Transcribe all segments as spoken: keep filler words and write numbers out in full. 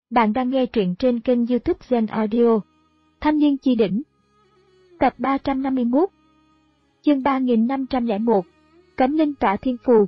Bạn đang nghe truyện trên kênh YouTube Zen Audio. Thanh niên chi đỉnh. Tập ba trăm năm mươi mốt. Chương ba nghìn năm trăm lẻ một. Cấm linh tỏa thiên phù.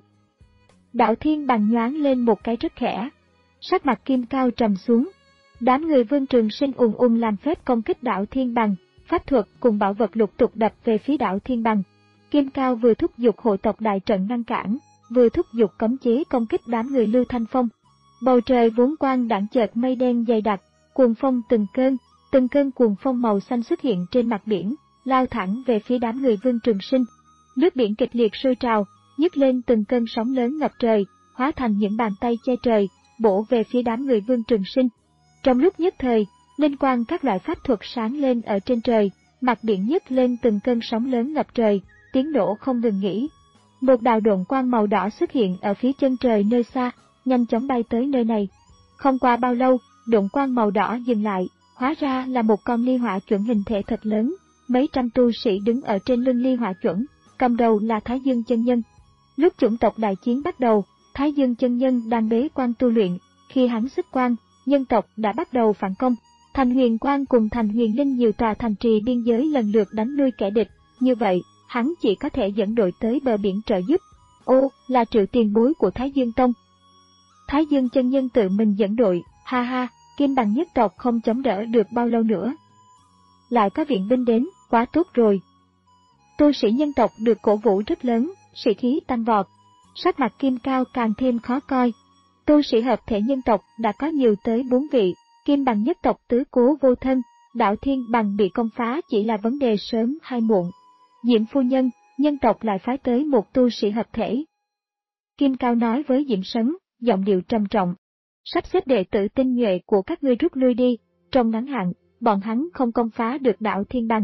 Đạo Thiên Bằng nhoáng lên một cái rất khẽ. Sắc mặt Kim Cao trầm xuống. Đám người Vương Trường Sinh ùn ùn làm phép công kích Đạo Thiên Bằng, pháp thuật cùng bảo vật lục tục đập về phía Đạo Thiên Bằng. Kim Cao vừa thúc giục hộ tộc đại trận ngăn cản, vừa thúc giục cấm chế công kích đám người Lưu Thanh Phong. Bầu trời vốn quang đãng chợt mây đen dày đặc, cuồng phong từng cơn, từng cơn cuồng phong màu xanh xuất hiện trên mặt biển, lao thẳng về phía đám người Vương Trường Sinh. Nước biển kịch liệt sôi trào, nhấc lên từng cơn sóng lớn ngập trời, hóa thành những bàn tay che trời, bổ về phía đám người Vương Trường Sinh. Trong lúc nhất thời, linh quang các loại pháp thuật sáng lên ở trên trời, mặt biển nhấc lên từng cơn sóng lớn ngập trời, tiếng nổ không ngừng nghỉ. Một đạo độn quang màu đỏ xuất hiện ở phía chân trời nơi xa, nhanh chóng bay tới nơi này. Không qua bao lâu, độn quang màu đỏ dừng lại, hóa ra là một con ly hỏa chuẩn hình thể thật lớn, mấy trăm tu sĩ đứng ở trên lưng ly hỏa chuẩn, cầm đầu là Thái Dương chân nhân. Lúc chủng tộc đại chiến bắt đầu, Thái Dương chân nhân đang bế quan tu luyện, khi hắn xuất quan, nhân tộc đã bắt đầu phản công. Thành Huyền Quang cùng Thành Huyền Linh nhiều tòa thành trì biên giới lần lượt đánh lui kẻ địch, như vậy, hắn chỉ có thể dẫn đội tới bờ biển trợ giúp. Ô, là Triệu tiền bối của Thái Dương Tông. Thái Dương chân nhân tự mình dẫn đội, ha ha, Kim Bằng nhất tộc không chống đỡ được bao lâu nữa. Lại có viện binh đến, quá tốt rồi. Tu sĩ nhân tộc được cổ vũ rất lớn, sĩ khí tăng vọt. Sắc mặt Kim Cao càng thêm khó coi. Tu sĩ hợp thể nhân tộc đã có nhiều tới bốn vị, Kim Bằng nhất tộc tứ cố vô thân, Đạo Thiên Bằng bị công phá chỉ là vấn đề sớm hay muộn. Diệm phu nhân, nhân tộc lại phái tới một tu sĩ hợp thể. Kim Cao nói với Diệm Sấn, giọng điệu trầm trọng. Sắp xếp đệ tử tinh nhuệ của các ngươi rút lui đi, trong ngắn hạn, bọn hắn không công phá được Đạo Thiên Bằng.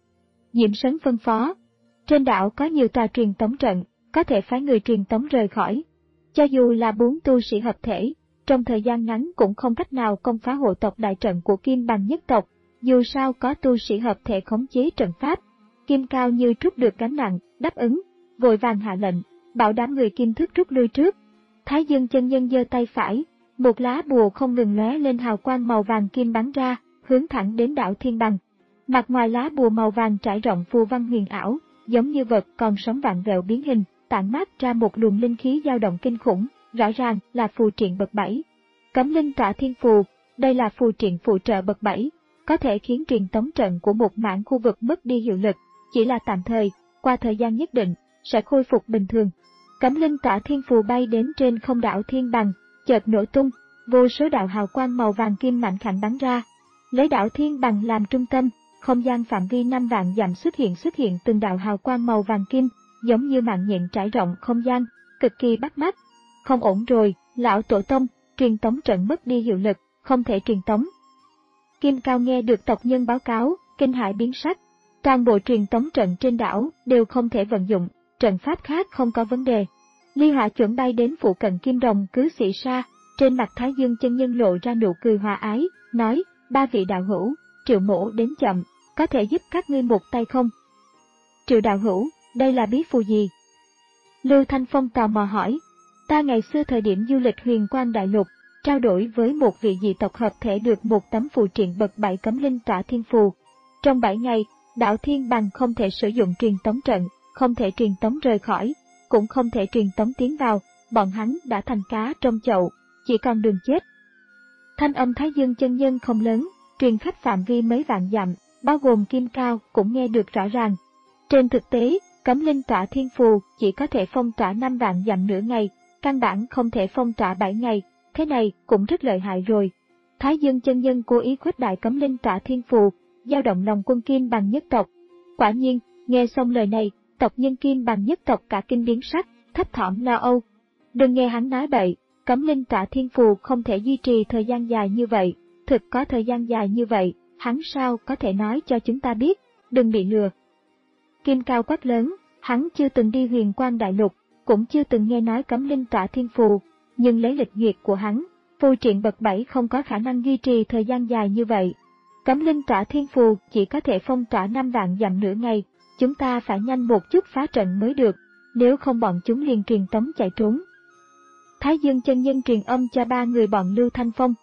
Diệm Sấn phân phó. Trên đảo có nhiều tòa truyền tống trận, có thể phái người truyền tống rời khỏi. Cho dù là bốn tu sĩ hợp thể, trong thời gian ngắn cũng không cách nào công phá hộ tộc đại trận của Kim Bằng nhất tộc, dù sao có tu sĩ hợp thể khống chế trận pháp. Kim Cao như trút được gánh nặng, đáp ứng, vội vàng hạ lệnh, bảo đám người Kim Thức rút lui trước. Thái Dương chân nhân giơ tay phải, một lá bùa không ngừng lóe lên hào quang màu vàng kim bắn ra, hướng thẳng đến Đạo Thiên Bằng. Mặt ngoài lá bùa màu vàng trải rộng phù văn huyền ảo, giống như vật còn sống vạn vẹo biến hình, tản mát ra một luồng linh khí dao động kinh khủng, rõ ràng là phù triện bậc bảy. Cấm linh tỏa thiên phù, đây là phù triện phụ trợ bậc bảy, có thể khiến truyền tống trận của một mảng khu vực mất đi hiệu lực, chỉ là tạm thời, qua thời gian nhất định, sẽ khôi phục bình thường. Cấm linh tỏa thiên phù bay đến trên không Đạo Thiên Bằng, chợt nổ tung, vô số đạo hào quang màu vàng kim mạnh khảnh bắn ra. Lấy Đạo Thiên Bằng làm trung tâm, không gian phạm vi năm vạn dặm xuất hiện xuất hiện từng đạo hào quang màu vàng kim, giống như mạng nhện trải rộng không gian, cực kỳ bắt mắt. Không ổn rồi, lão tổ tông, truyền tống trận mất đi hiệu lực, không thể truyền tống. Kim Cao nghe được tộc nhân báo cáo, kinh hãi biến sắc. Toàn bộ truyền tống trận trên đảo đều không thể vận dụng, trận pháp khác không có vấn đề. Ly hỏa chuẩn bay đến phụ cận Kim Đồng cứ xị xa, trên mặt Thái Dương chân nhân lộ ra nụ cười hòa ái, nói, ba vị đạo hữu, Triệu mỗ đến chậm, có thể giúp các ngươi một tay không? Triệu đạo hữu, đây là bí phù gì? Lưu Thanh Phong tò mò hỏi. Ta ngày xưa thời điểm du lịch Huyền Quang Đại Lục, trao đổi với một vị dị tộc hợp thể được một tấm phù triện bậc bảy cấm linh tỏa thiên phù. Trong bảy ngày, Đạo Thiên Bằng không thể sử dụng truyền tống trận, không thể truyền tống rời khỏi, cũng không thể truyền tống tiến vào, bọn hắn đã thành cá trong chậu, chỉ còn đường chết. Thanh âm Thái Dương chân nhân không lớn, truyền khắp phạm vi mấy vạn dặm, bao gồm Kim Cao cũng nghe được rõ ràng. Trên thực tế, cấm linh tỏa thiên phù chỉ có thể phong tỏa năm vạn dặm nửa ngày, căn bản không thể phong tỏa bảy ngày, thế này cũng rất lợi hại rồi. Thái Dương chân nhân cố ý khuếch đại cấm linh tỏa thiên phù, dao động lòng quân Kim Bằng nhất tộc. Quả nhiên, nghe xong lời này, tộc nhân Kim Bằng nhất tộc cả kinh biến sắc, thấp thỏm lo âu. Đừng nghe hắn nói bậy, cấm linh tỏa thiên phù không thể duy trì thời gian dài như vậy, thực có thời gian dài như vậy, hắn sao có thể nói cho chúng ta biết, đừng bị lừa. Kim Cao quát lớn, hắn chưa từng đi Huyền Quang Đại Lục, cũng chưa từng nghe nói cấm linh tỏa thiên phù, nhưng lấy lịch duyệt của hắn, phù triện bậc bảy không có khả năng duy trì thời gian dài như vậy. Cấm linh tỏa thiên phù chỉ có thể phong tỏa năm vạn dặm nửa ngày, chúng ta phải nhanh một chút phá trận mới được, nếu không bọn chúng liền truyền tống chạy trốn. Thái Dương chân nhân truyền âm cho ba người bọn Lưu Thanh Phong.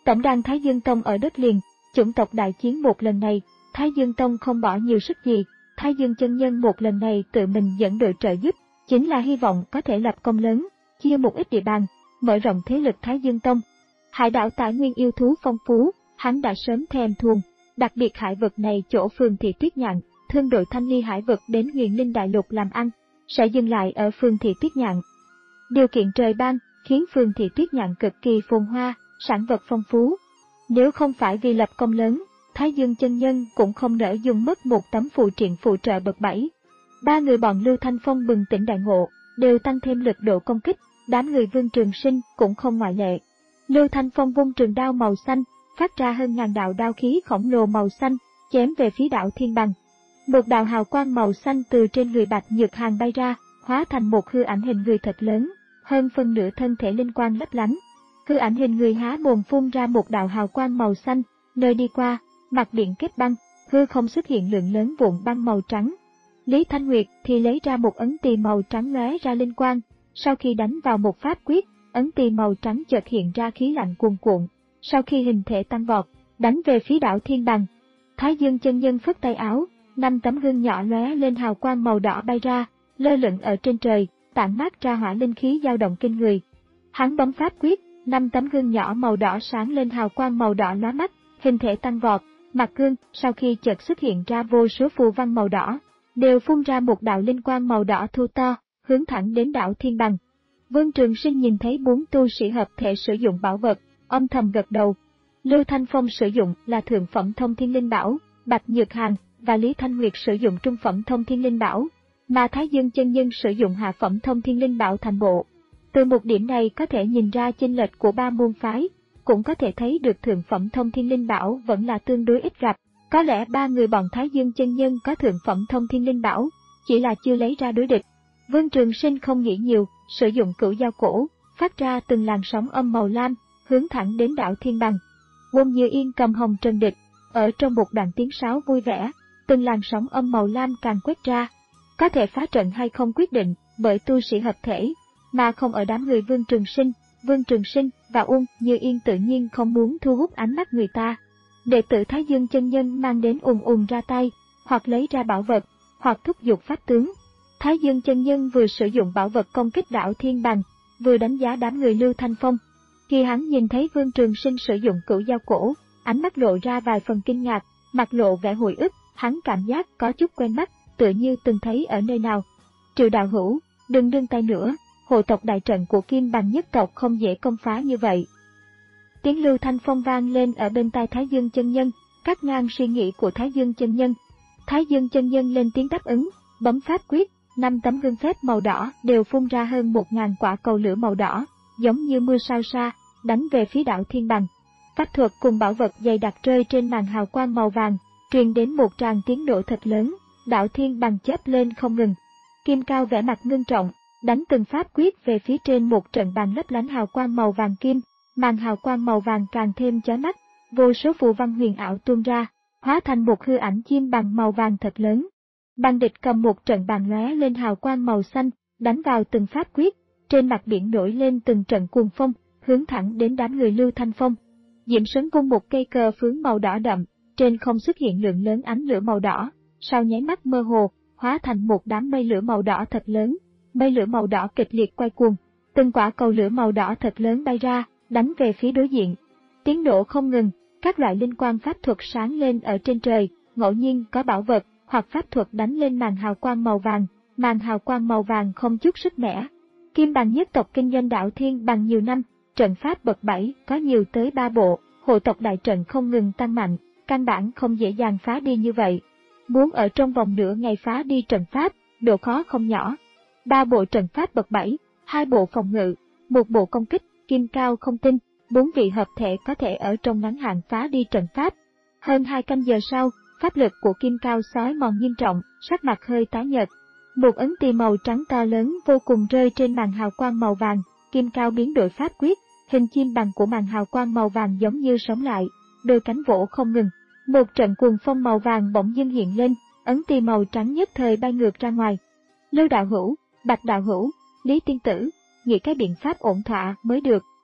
Tổng đàn Thái Dương Tông ở đất liền, chủng tộc đại chiến một lần này, Thái Dương Tông không bỏ nhiều sức gì, Thái Dương chân nhân một lần này tự mình dẫn đội trợ giúp, chính là hy vọng có thể lập công lớn, chia một ít địa bàn, mở rộng thế lực Thái Dương Tông. Hải đảo tài nguyên yêu thú phong phú, hắn đã sớm thèm thuồng, đặc biệt hải vực này chỗ Phường Thị Tuyết Nhạn, thương đội Thanh Ly hải vực đến Huyền Linh Đại Lục làm ăn, sẽ dừng lại ở Phường Thị Tuyết Nhạn. Điều kiện trời ban khiến Phường Thị Tuyết Nhạn cực kỳ phồn hoa, sản vật phong phú. Nếu không phải vì lập công lớn, Thái Dương chân nhân cũng không nỡ dùng mất một tấm phù triện phụ trợ bậc bảy. Ba người bọn Lưu Thanh Phong bừng tỉnh đại ngộ, đều tăng thêm lực độ công kích, đám người Vương Trường Sinh cũng không ngoại lệ. Lưu Thanh Phong vung trường đao màu xanh, phát ra hơn ngàn đạo đao khí khổng lồ màu xanh, chém về phía đảo Thiên Bằng. Một đạo hào quang màu xanh từ trên người Bạch Nhược Hàn bay ra, hóa thành một hư ảnh hình người thật lớn, hơn phân nửa thân thể linh quang lấp lánh. Hư ảnh hình người há mồm phun ra một đạo hào quang màu xanh, nơi đi qua, mặt biển kết băng, hư không xuất hiện lượng lớn vụn băng màu trắng. Lý Thanh Nguyệt thì lấy ra một ấn tỳ màu trắng lóe ra linh quang, sau khi đánh vào một pháp quyết, ấn tỳ màu trắng chợt hiện ra khí lạnh cuồn cuộn, sau khi hình thể tăng vọt, đánh về phía đảo Thiên Bằng. Thái Dương chân nhân phất tay áo, năm tấm gương nhỏ lóe lên hào quang màu đỏ bay ra, lơ lửng ở trên trời, tản mát ra hỏa linh khí dao động kinh người. Hắn bấm pháp quyết, năm tấm gương nhỏ màu đỏ sáng lên hào quang màu đỏ lóa mắt, hình thể tăng vọt, mặt gương sau khi chợt xuất hiện ra vô số phù văn màu đỏ, đều phun ra một đạo linh quang màu đỏ thu to, hướng thẳng đến đảo Thiên Bằng. Vương Trường Sinh nhìn thấy bốn tu sĩ hợp thể sử dụng bảo vật, âm thầm gật đầu. Lưu Thanh Phong sử dụng là thượng phẩm thông thiên linh bảo, Bạch Nhược Hàn và Lý Thanh Nguyệt sử dụng trung phẩm thông thiên linh bảo, mà Thái Dương chân nhân sử dụng hạ phẩm thông thiên linh bảo thành bộ. Từ một điểm này có thể nhìn ra chênh lệch của ba môn phái, cũng có thể thấy được thượng phẩm thông thiên linh bảo vẫn là tương đối ít gặp. Có lẽ ba người bọn Thái Dương chân nhân có thượng phẩm thông thiên linh bảo, chỉ là chưa lấy ra đối địch. Vương Trường Sinh không nghĩ nhiều, sử dụng cửu dao cổ, phát ra từng làn sóng âm màu lam, hướng thẳng đến đảo Thiên Bằng. Quân Như Yên cầm hồng trần địch, ở trong một đoạn tiếng sáo vui vẻ, từng làn sóng âm màu lam càng quét ra. Có thể phá trận hay không quyết định bởi tu sĩ hợp thể, mà không ở đám người Vương Trường Sinh. Vương Trường Sinh và Uông Như Yên tự nhiên không muốn thu hút ánh mắt người ta. Đệ tử Thái Dương chân nhân mang đến ùn ùn ra tay, hoặc lấy ra bảo vật, hoặc thúc giục pháp tướng. Thái Dương chân nhân vừa sử dụng bảo vật công kích đảo Thiên Bằng, vừa đánh giá đám người Lưu Thanh Phong. Khi hắn nhìn thấy Vương Trường Sinh sử dụng cửu dao cổ, ánh mắt lộ ra vài phần kinh ngạc, mặt lộ vẻ hồi ức, hắn cảm giác có chút quen mắt, tựa như từng thấy ở nơi nào. Triệu đạo hữu, đừng đương tay nữa, hộ tộc đại trận của Kim Bằng nhất tộc không dễ công phá như vậy. Tiếng Lưu Thanh Phong vang lên ở bên tai Thái Dương chân nhân, cắt ngang suy nghĩ của Thái Dương chân nhân. Thái Dương chân nhân lên tiếng đáp ứng, bấm pháp quyết, năm tấm gương phép màu đỏ đều phun ra hơn một ngàn quả cầu lửa màu đỏ, giống như mưa sao sa, đánh về phía đảo Thiên Bằng. Pháp thuật cùng bảo vật dày đặc rơi trên màn hào quang màu vàng, truyền đến một tràng tiếng nổ thật lớn, đảo Thiên Bằng chớp lên không ngừng. Kim Cao vẻ mặt ngưng trọng, đánh từng pháp quyết về phía trên một trận bàn lấp lánh hào quang màu vàng kim, màn hào quang màu vàng càng thêm chói mắt, vô số phù văn huyền ảo tuôn ra, hóa thành một hư ảnh chim bằng màu vàng thật lớn. Băng địch cầm một trận bàn lóe lên hào quang màu xanh, đánh vào từng pháp quyết, trên mặt biển nổi lên từng trận cuồng phong, hướng thẳng đến đám người Lưu Thanh Phong. Diễm Sấn vung một cây cờ phướng màu đỏ đậm, trên không xuất hiện lượng lớn ánh lửa màu đỏ, sau nháy mắt mơ hồ, hóa thành một đám mây lửa màu đỏ thật lớn. Mây lửa màu đỏ kịch liệt quay cuồng, từng quả cầu lửa màu đỏ thật lớn bay ra, đánh về phía đối diện. Tiếng nổ không ngừng, các loại linh quang pháp thuật sáng lên ở trên trời, ngẫu nhiên có bảo vật hoặc pháp thuật đánh lên màn hào quang màu vàng, màn hào quang màu vàng không chút sức mẻ. Kim Bằng nhất tộc kinh doanh đảo Thiên Bằng nhiều năm, trận pháp bậc bảy có nhiều tới ba bộ, hộ tộc đại trận không ngừng tăng mạnh, căn bản không dễ dàng phá đi như vậy. Muốn ở trong vòng nửa ngày phá đi trận pháp, độ khó không nhỏ. Ba bộ trận pháp bậc bảy, hai bộ phòng ngự, một bộ công kích, Kim Cao không tin, bốn vị hợp thể có thể ở trong ngắn hạn phá đi trận pháp. Hơn hai canh giờ sau, pháp lực của Kim Cao xói mòn nghiêm trọng, sắc mặt hơi tái nhợt. Một ấn tỳ màu trắng to lớn vô cùng rơi trên màn hào quang màu vàng, Kim Cao biến đổi pháp quyết, hình chim bằng của màn hào quang màu vàng giống như sống lại, đôi cánh vỗ không ngừng. Một trận cuồng phong màu vàng bỗng dưng hiện lên, ấn tỳ màu trắng nhất thời bay ngược ra ngoài. Lưu đạo hữu, Bạch đạo hữu, Lý tiên tử, nghĩ cái biện pháp ổn thỏa mới được,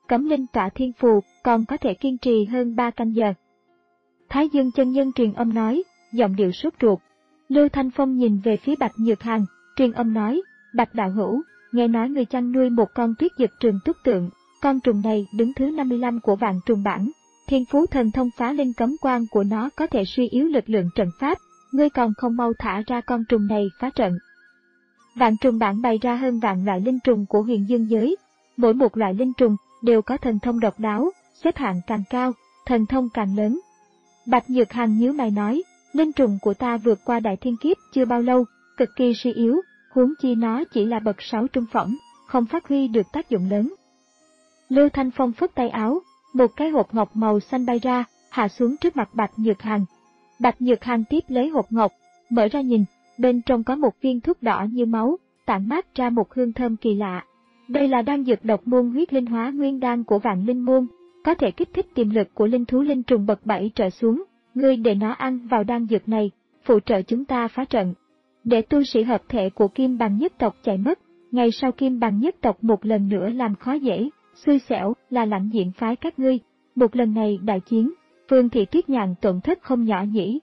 cấm linh tọa thiên phù còn có thể kiên trì hơn ba canh giờ. Thái Dương chân nhân truyền âm nói, giọng điệu sốt ruột. Lưu Thanh Phong nhìn về phía Bạch Nhược Hàn, truyền âm nói, Bạch đạo hữu, nghe nói người chăn nuôi một con tuyết dực trường túc tượng, con trùng này đứng thứ năm mươi lăm của vạn trùng bảng, thiên phú thần thông phá linh cấm quan của nó có thể suy yếu lực lượng trận pháp, ngươi còn không mau thả ra con trùng này phá trận. Vạn trùng bảng bày ra hơn vạn loại linh trùng của huyền dương giới, mỗi một loại linh trùng đều có thần thông độc đáo, xếp hạng càng cao, thần thông càng lớn. Bạch Nhược Hàn nhíu mày nói, linh trùng của ta vượt qua đại thiên kiếp chưa bao lâu, cực kỳ suy yếu, huống chi nó chỉ là bậc sáu trung phẩm, không phát huy được tác dụng lớn. Lưu Thanh Phong phất tay áo, một cái hộp ngọc màu xanh bay ra, hạ xuống trước mặt Bạch Nhược Hàn. Bạch Nhược Hàn tiếp lấy hộp ngọc, mở ra nhìn, bên trong có một viên thuốc đỏ như máu, tản mát ra một hương thơm kỳ lạ. Đây là đan dược độc môn huyết linh hóa nguyên đan của Vạn Linh môn, có thể kích thích tiềm lực của linh thú linh trùng bậc bảy trở xuống, ngươi để nó ăn vào đan dược này, phụ trợ chúng ta phá trận. Để tu sĩ hợp thể của Kim Bằng nhất tộc chạy mất, ngày sau Kim Bằng nhất tộc một lần nữa làm khó dễ, xui xẻo là lãnh diện phái các ngươi, một lần này đại chiến, Phương Thị Tuyết Nhạn tổn thất không nhỏ nhỉ.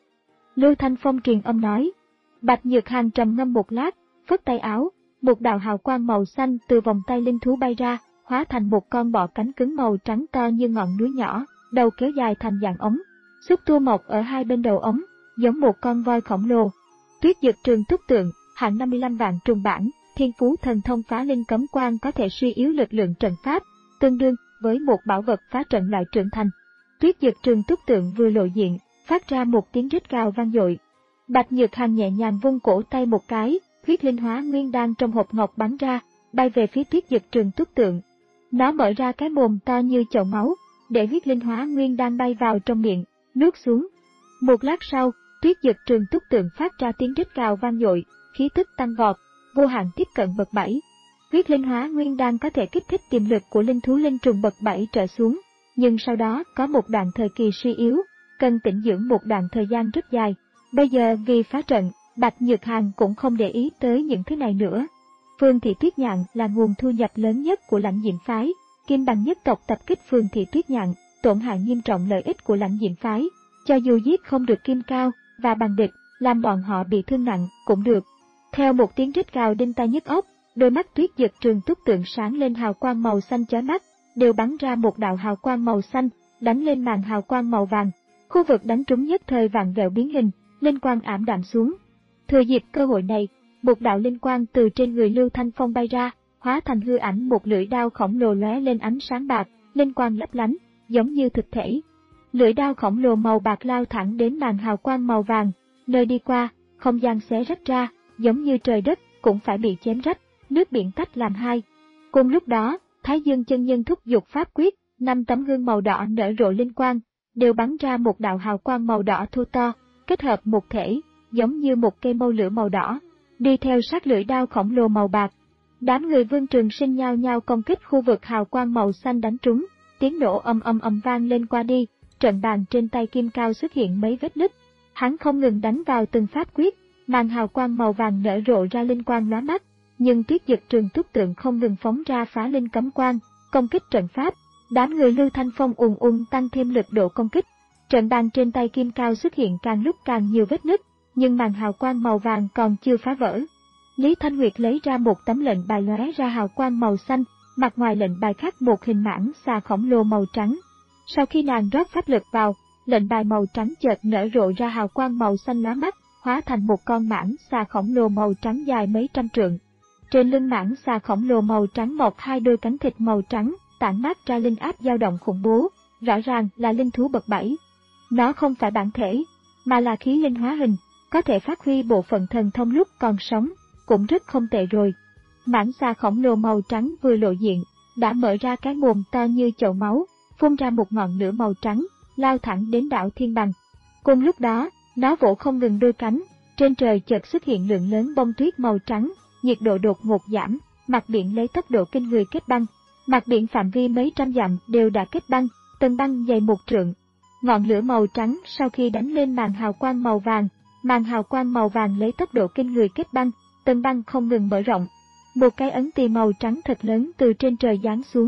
Lưu Thanh Phong truyền âm nói. Bạch Nhược Hàn trầm ngâm một lát, phất tay áo, một đạo hào quang màu xanh từ vòng tay linh thú bay ra, hóa thành một con bọ cánh cứng màu trắng to như ngọn núi nhỏ, đầu kéo dài thành dạng ống, xúc tua mọc ở hai bên đầu ống, giống một con voi khổng lồ. Tuyết dực trường túc tượng, hạng năm mươi lăm vạn trùng bản, thiên phú thần thông phá linh cấm quan có thể suy yếu lực lượng trận pháp, tương đương với một bảo vật phá trận loại trưởng thành. Tuyết dực trường túc tượng vừa lộ diện, phát ra một tiếng rít gào vang dội. Bạch Nhược Hàn nhẹ nhàng vung cổ tay một cái, huyết linh hóa nguyên đan trong hộp ngọc bắn ra, bay về phía tuyết dực trường túc tượng. Nó mở ra cái mồm to như chậu máu, để huyết linh hóa nguyên đan bay vào trong miệng, nuốt xuống. Một lát sau, tuyết dực trường túc tượng phát ra tiếng rít gào vang dội, khí tức tăng vọt, vô hạn tiếp cận bậc bảy. Huyết linh hóa nguyên đan có thể kích thích tiềm lực của linh thú linh trùng bậc bảy trở xuống, nhưng sau đó có một đoạn thời kỳ suy yếu, cần tĩnh dưỡng một đoạn thời gian rất dài. Bây giờ vì phá trận, Bạch Nhược Hàn cũng không để ý tới những thứ này nữa. Phương Thị Tuyết Nhạn là nguồn thu nhập lớn nhất của lãnh diệm phái, Kim Bằng nhất tộc tập kích Phương Thị Tuyết Nhạn, tổn hại nghiêm trọng lợi ích của lãnh diệm phái, cho dù giết không được Kim Cao và Bằng địch, làm bọn họ bị thương nặng cũng được. Theo một tiếng rít gào đinh tai nhức óc, đôi mắt tuyết dực trường túc tượng sáng lên hào quang màu xanh chói mắt, đều bắn ra một đạo hào quang màu xanh, đánh lên màn hào quang màu vàng. Khu vực đánh trúng nhất thời vạn vẹo biến hình, linh quang ảm đạm xuống. Thừa dịp cơ hội này, một đạo linh quang từ trên người Lưu Thanh Phong bay ra, hóa thành hư ảnh một lưỡi đao khổng lồ lóe lên ánh sáng bạc, linh quang lấp lánh, giống như thực thể. Lưỡi đao khổng lồ màu bạc lao thẳng đến màn hào quang màu vàng, nơi đi qua, không gian xé rách ra, giống như trời đất cũng phải bị chém rách, nước biển tách làm hai. Cùng lúc đó, Thái Dương chân nhân thúc giục pháp quyết, năm tấm gương màu đỏ nở rộ linh quang, đều bắn ra một đạo hào quang màu đỏ thô to, kết hợp một thể, giống như một cây mâu lửa màu đỏ, đi theo sát lưỡi đao khổng lồ màu bạc. Đám người Vương Trường Sinh nhao nhao công kích khu vực hào quang màu xanh đánh trúng, tiếng nổ ầm ầm ầm vang lên qua đi, trận bàn trên tay Kim Cao xuất hiện mấy vết nứt. Hắn không ngừng đánh vào từng pháp quyết, màn hào quang màu vàng nở rộ ra linh quang lóa mắt, nhưng tuyết dực trường túc tượng không ngừng phóng ra phá linh cấm quan, công kích trận pháp. Đám người Lưu Thanh Phong ùn ùn tăng thêm lực độ công kích. Trận bàn trên tay Kim Cao xuất hiện càng lúc càng nhiều vết nứt, nhưng màn hào quang màu vàng còn chưa phá vỡ. Lý Thanh Nguyệt lấy ra một tấm lệnh bài lóe ra hào quang màu xanh, mặt ngoài lệnh bài khắc một hình mãng xà khổng lồ màu trắng. Sau khi nàng rót pháp lực vào, lệnh bài màu trắng chợt nở rộ ra hào quang màu xanh lóa mắt, hóa thành một con mãng xà khổng lồ màu trắng dài mấy trăm trượng. Trên lưng mãng xà khổng lồ màu trắng mọc hai đôi cánh thịt màu trắng, tản mát ra linh áp dao động khủng bố, rõ ràng là linh thú bậc bảy. Nó không phải bản thể, mà là khí linh hóa hình, có thể phát huy bộ phận thần thông lúc còn sống, cũng rất không tệ rồi. Mãng xà khổng lồ màu trắng vừa lộ diện, đã mở ra cái mồm to như chậu máu, phun ra một ngọn lửa màu trắng, lao thẳng đến đảo Thiên Bằng. Cùng lúc đó, nó vỗ không ngừng đôi cánh, trên trời chợt xuất hiện lượng lớn bông tuyết màu trắng, nhiệt độ đột ngột giảm, mặt biển lấy tốc độ kinh người kết băng. Mặt biển phạm vi mấy trăm dặm đều đã kết băng, tầng băng dày một trượng. Ngọn lửa màu trắng sau khi đánh lên màn hào quang màu vàng, màn hào quang màu vàng lấy tốc độ kinh người kết băng, tầng băng không ngừng mở rộng. Một cái ấn tỳ màu trắng thật lớn từ trên trời giáng xuống,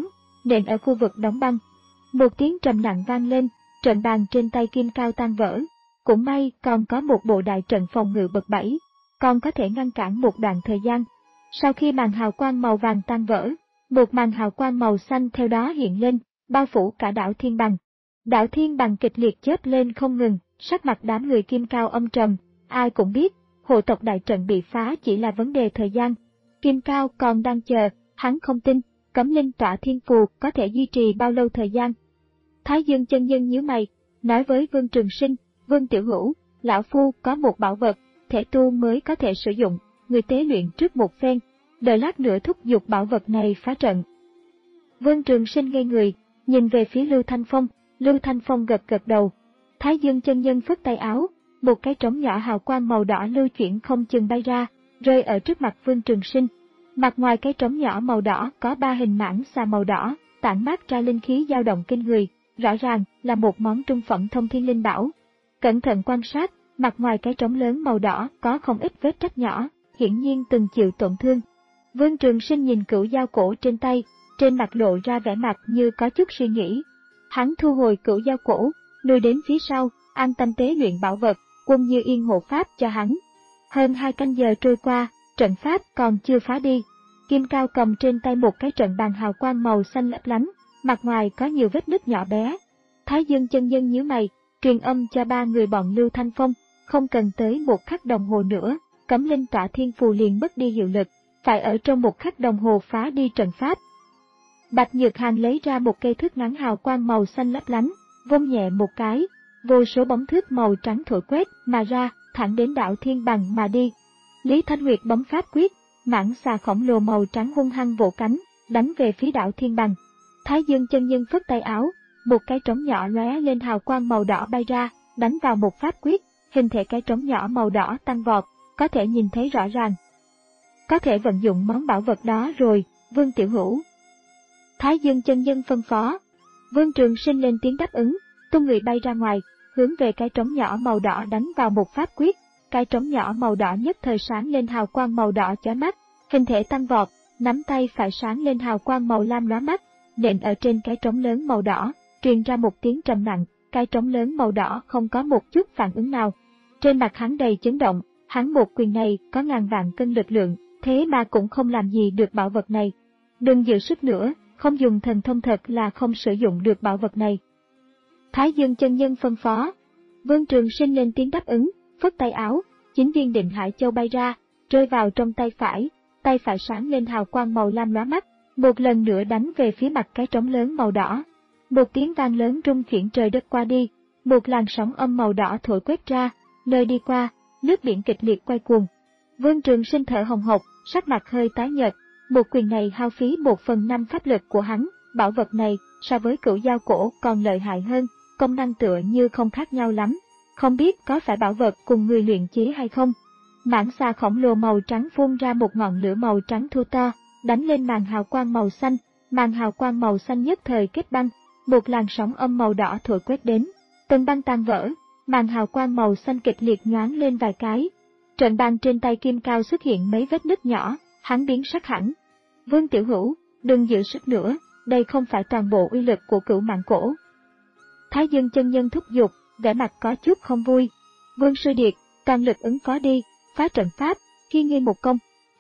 nện ở khu vực đóng băng. Một tiếng trầm nặng vang lên, trận bàn trên tay Kim Cao tan vỡ. Cũng may còn có một bộ đại trận phòng ngự bậc bảy, còn có thể ngăn cản một đoạn thời gian. Sau khi màn hào quang màu vàng tan vỡ, một màn hào quang màu xanh theo đó hiện lên, bao phủ cả đảo Thiên Bằng. Đảo Thiên Bằng kịch liệt chớp lên không ngừng, sắc mặt đám người Kim Cao âm trầm, ai cũng biết, hộ tộc đại trận bị phá chỉ là vấn đề thời gian. Kim Cao còn đang chờ, hắn không tin, cấm linh tỏa thiên phù có thể duy trì bao lâu thời gian. Thái Dương chân nhân nhíu mày, nói với Vương Trường Sinh, Vương Tiểu Hữu, lão phu có một bảo vật, thể tu mới có thể sử dụng, người tế luyện trước một phen, đợi lát nữa thúc giục bảo vật này phá trận. Vương Trường Sinh ngây người, nhìn về phía Lưu Thanh Phong, Lưu Thanh Phong gật gật đầu. Thái Dương chân nhân phất tay áo, một cái trống nhỏ hào quang màu đỏ lưu chuyển không chừng bay ra, rơi ở trước mặt Vương Trường Sinh. Mặt ngoài cái trống nhỏ màu đỏ có ba hình mãng xà màu đỏ, tản mát ra linh khí dao động kinh người, rõ ràng là một món trung phẩm thông thiên linh bảo. Cẩn thận quan sát, mặt ngoài cái trống lớn màu đỏ có không ít vết rách nhỏ, hiển nhiên từng chịu tổn thương. Vương Trường Sinh nhìn cửu dao cổ trên tay, trên mặt lộ ra vẻ mặt như có chút suy nghĩ. Hắn thu hồi cửu dao cổ, lùi đến phía sau, an tâm tế luyện bảo vật, Quân Như Yên hộ pháp cho hắn. Hơn hai canh giờ trôi qua, trận pháp còn chưa phá đi. Kim Cao cầm trên tay một cái trận bàn hào quang màu xanh lấp lánh, mặt ngoài có nhiều vết nứt nhỏ bé. Thái Dương chân nhân nhíu mày, truyền âm cho ba người bọn Lưu Thanh Phong, không cần tới một khắc đồng hồ nữa, cấm linh tỏa thiên phù liền mất đi hiệu lực, phải ở trong một khắc đồng hồ phá đi trận pháp. Bạch Nhược Hàn lấy ra một cây thước ngắn hào quang màu xanh lấp lánh, vung nhẹ một cái, vô số bóng thước màu trắng thổi quét mà ra, thẳng đến đảo Thiên Bằng mà đi. Lý Thanh Nguyệt bấm pháp quyết, mãng xà khổng lồ màu trắng hung hăng vỗ cánh, đánh về phía đảo Thiên Bằng. Thái Dương chân nhân phất tay áo, một cái trống nhỏ lóe lên hào quang màu đỏ bay ra, đánh vào một pháp quyết, hình thể cái trống nhỏ màu đỏ tăng vọt, có thể nhìn thấy rõ ràng. Có thể vận dụng món bảo vật đó rồi, Vương Tiểu Hữu. Thái Dương chân nhân phân phó. Vương Trường Sinh lên tiếng đáp ứng, tung người bay ra ngoài, hướng về cái trống nhỏ màu đỏ đánh vào một pháp quyết. Cái trống nhỏ màu đỏ nhất thời sáng lên hào quang màu đỏ chói mắt, hình thể tăng vọt, nắm tay phải sáng lên hào quang màu lam lóa mắt, nện ở trên cái trống lớn màu đỏ, truyền ra một tiếng trầm nặng. Cái trống lớn màu đỏ không có một chút phản ứng nào. Trên mặt hắn đầy chấn động, hắn một quyền này có ngàn vạn cân lực lượng, thế mà cũng không làm gì được bảo vật này. Đừng dự sức nữa, không dùng thần thông thật là không sử dụng được bảo vật này. Thái Dương chân nhân phân phó. Vương Trường Sinh lên tiếng đáp ứng, phất tay áo, chín viên Định Hải Châu bay ra, rơi vào trong tay phải, tay phải sáng lên hào quang màu lam lóa mắt, một lần nữa đánh về phía mặt cái trống lớn màu đỏ. Một tiếng vang lớn rung chuyển trời đất qua đi, một làn sóng âm màu đỏ thổi quét ra, nơi đi qua, nước biển kịch liệt quay cuồng. Vương Trường Sinh thở hồng hộc, sắc mặt hơi tái nhợt, một quyền này hao phí một phần năm pháp lực của hắn, bảo vật này so với cửu dao cổ còn lợi hại hơn, công năng tựa như không khác nhau lắm, không biết có phải bảo vật cùng người luyện chế hay không. Mãng xà khổng lồ màu trắng phun ra một ngọn lửa màu trắng thu to, đánh lên màn hào quang màu xanh, màn hào quang màu xanh nhất thời kết băng, một làn sóng âm màu đỏ thổi quét đến, tầng băng tan vỡ, màn hào quang màu xanh kịch liệt nhoáng lên vài cái. Trận bàn trên tay Kim Cao xuất hiện mấy vết nứt nhỏ, hắn biến sắc hẳn. Vương Tiểu Hữu, đừng giữ sức nữa, đây không phải toàn bộ uy lực của cửu mạng cổ. Thái Dương chân nhân thúc giục, vẻ mặt có chút không vui. Vương Sư Điệt, toàn lực ứng phó đi, phá trận pháp, khi ngươi một công.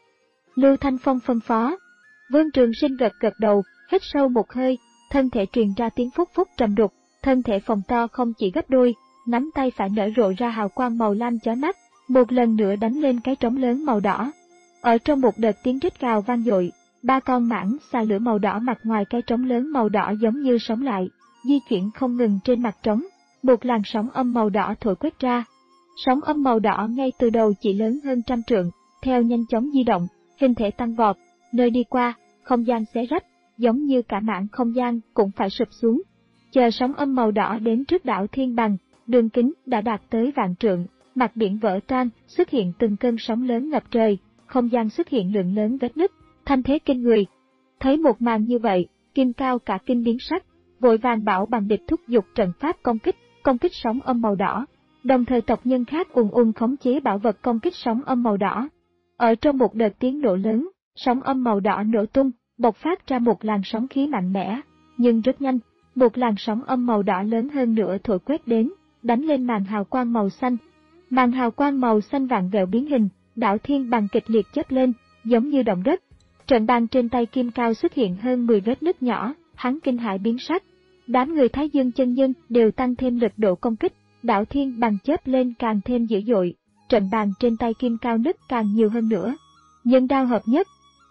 Lưu Thanh Phong phân phó. Vương Trường Sinh gật gật đầu, hít sâu một hơi, thân thể truyền ra tiếng phúc phúc trầm đục, thân thể phồng to không chỉ gấp đôi, nắm tay phải nở rộ ra hào quang màu lam chói mắt, một lần nữa đánh lên cái trống lớn màu đỏ. Ở trong một đợt tiếng rít gào vang dội, ba con mãng xà lửa màu đỏ mặt ngoài cái trống lớn màu đỏ giống như sống lại, di chuyển không ngừng trên mặt trống, một làn sóng âm màu đỏ thổi quét ra. Sóng âm màu đỏ ngay từ đầu chỉ lớn hơn trăm trượng, theo nhanh chóng di động, hình thể tăng vọt, nơi đi qua, không gian xé rách, giống như cả mảng không gian cũng phải sụp xuống. Chờ sóng âm màu đỏ đến trước đảo Thiên Bằng, đường kính đã đạt tới vạn trượng, mặt biển vỡ toang, xuất hiện từng cơn sóng lớn ngập trời, không gian xuất hiện lượng lớn vết nứt, thanh thế kinh người. Thấy một màn như vậy, Kim Cao cả kinh biến sắc, vội vàng bảo bằng địch thúc giục trận pháp công kích, công kích sóng âm màu đỏ. Đồng thời tộc nhân khác ùn ùn khống chế bảo vật công kích sóng âm màu đỏ. Ở trong một đợt tiếng nổ lớn, sóng âm màu đỏ nổ tung, bộc phát ra một làn sóng khí mạnh mẽ, nhưng rất nhanh, một làn sóng âm màu đỏ lớn hơn nữa thổi quét đến, đánh lên màn hào quang màu xanh. Màn hào quang màu xanh vặn vẹo biến hình, đảo thiên bằng kịch liệt chớp lên, giống như động đất. Trận bàn trên tay Kim Cao xuất hiện hơn mười vết nứt nhỏ, hắn kinh hãi biến sắc. Đám người Thái Dương chân nhân đều tăng thêm lực độ công kích, đảo thiên bằng chớp lên càng thêm dữ dội, trận bàn trên tay Kim Cao nứt càng nhiều hơn nữa. Nhân đao hợp nhất.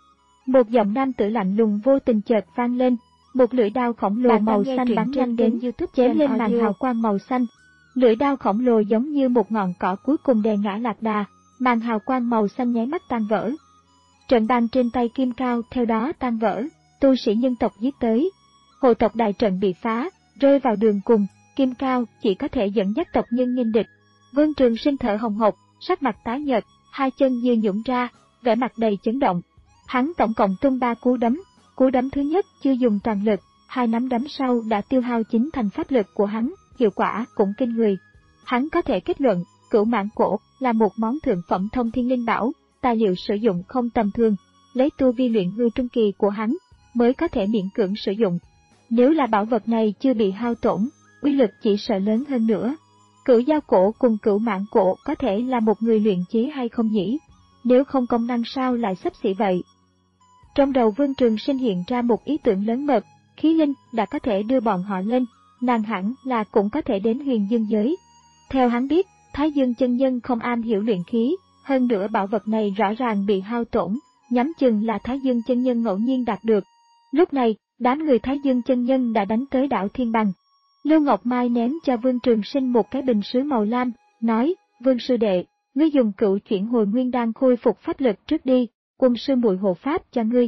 Một giọng nam tử lạnh lùng vô tình chợt vang lên, một lưỡi đao khổng lồ màu xanh bắn nhanh đến YouTube chém lên màn hào quang màu xanh. Lưỡi đao khổng lồ giống như một ngọn cỏ cuối cùng đè ngã lạc đà, màn hào quang màu xanh nháy mắt tan vỡ. Trận bàn trên tay Kim Cao theo đó tan vỡ, tu sĩ nhân tộc giết tới. Hộ tộc đại trận bị phá, rơi vào đường cùng, Kim Cao chỉ có thể dẫn dắt tộc nhân nghênh địch. Vương Trường Sinh thở hồng hộc, sắc mặt tái nhợt, hai chân như nhũn ra, vẻ mặt đầy chấn động. Hắn tổng cộng tung ba cú đấm, cú đấm thứ nhất chưa dùng toàn lực, hai nắm đấm sau đã tiêu hao chính thành pháp lực của hắn, hiệu quả cũng kinh người. Hắn có thể kết luận, Cửu Mãng Cổ là một món thượng phẩm thông thiên linh bảo, tài liệu sử dụng không tầm thường, lấy tu vi luyện hư trung kỳ của hắn mới có thể miễn cưỡng sử dụng. Nếu là bảo vật này chưa bị hao tổn, uy lực chỉ sợ lớn hơn nữa. Cửu Giao Cổ cùng Cửu Mãng Cổ có thể là một người luyện chí hay không nhỉ? Nếu không công năng sao lại xấp xỉ vậy? Trong đầu Vương Trường Sinh hiện ra một ý tưởng lớn mật, khí linh đã có thể đưa bọn họ lên, nàng hẳn là cũng có thể đến huyền dương giới. Theo hắn biết, Thái Dương chân nhân không am hiểu luyện khí, hơn nữa bảo vật này rõ ràng bị hao tổn, nhắm chừng là Thái Dương chân nhân ngẫu nhiên đạt được. Lúc này, đám người Thái Dương chân nhân đã đánh tới đảo Thiên Bằng. Lưu Ngọc Mai ném cho Vương Trường Sinh một cái bình sứ màu lam, nói, Vương sư đệ, ngươi dùng cửu chuyển hồi nguyên đan khôi phục pháp lực trước đi, quân sư muội hộ pháp cho ngươi.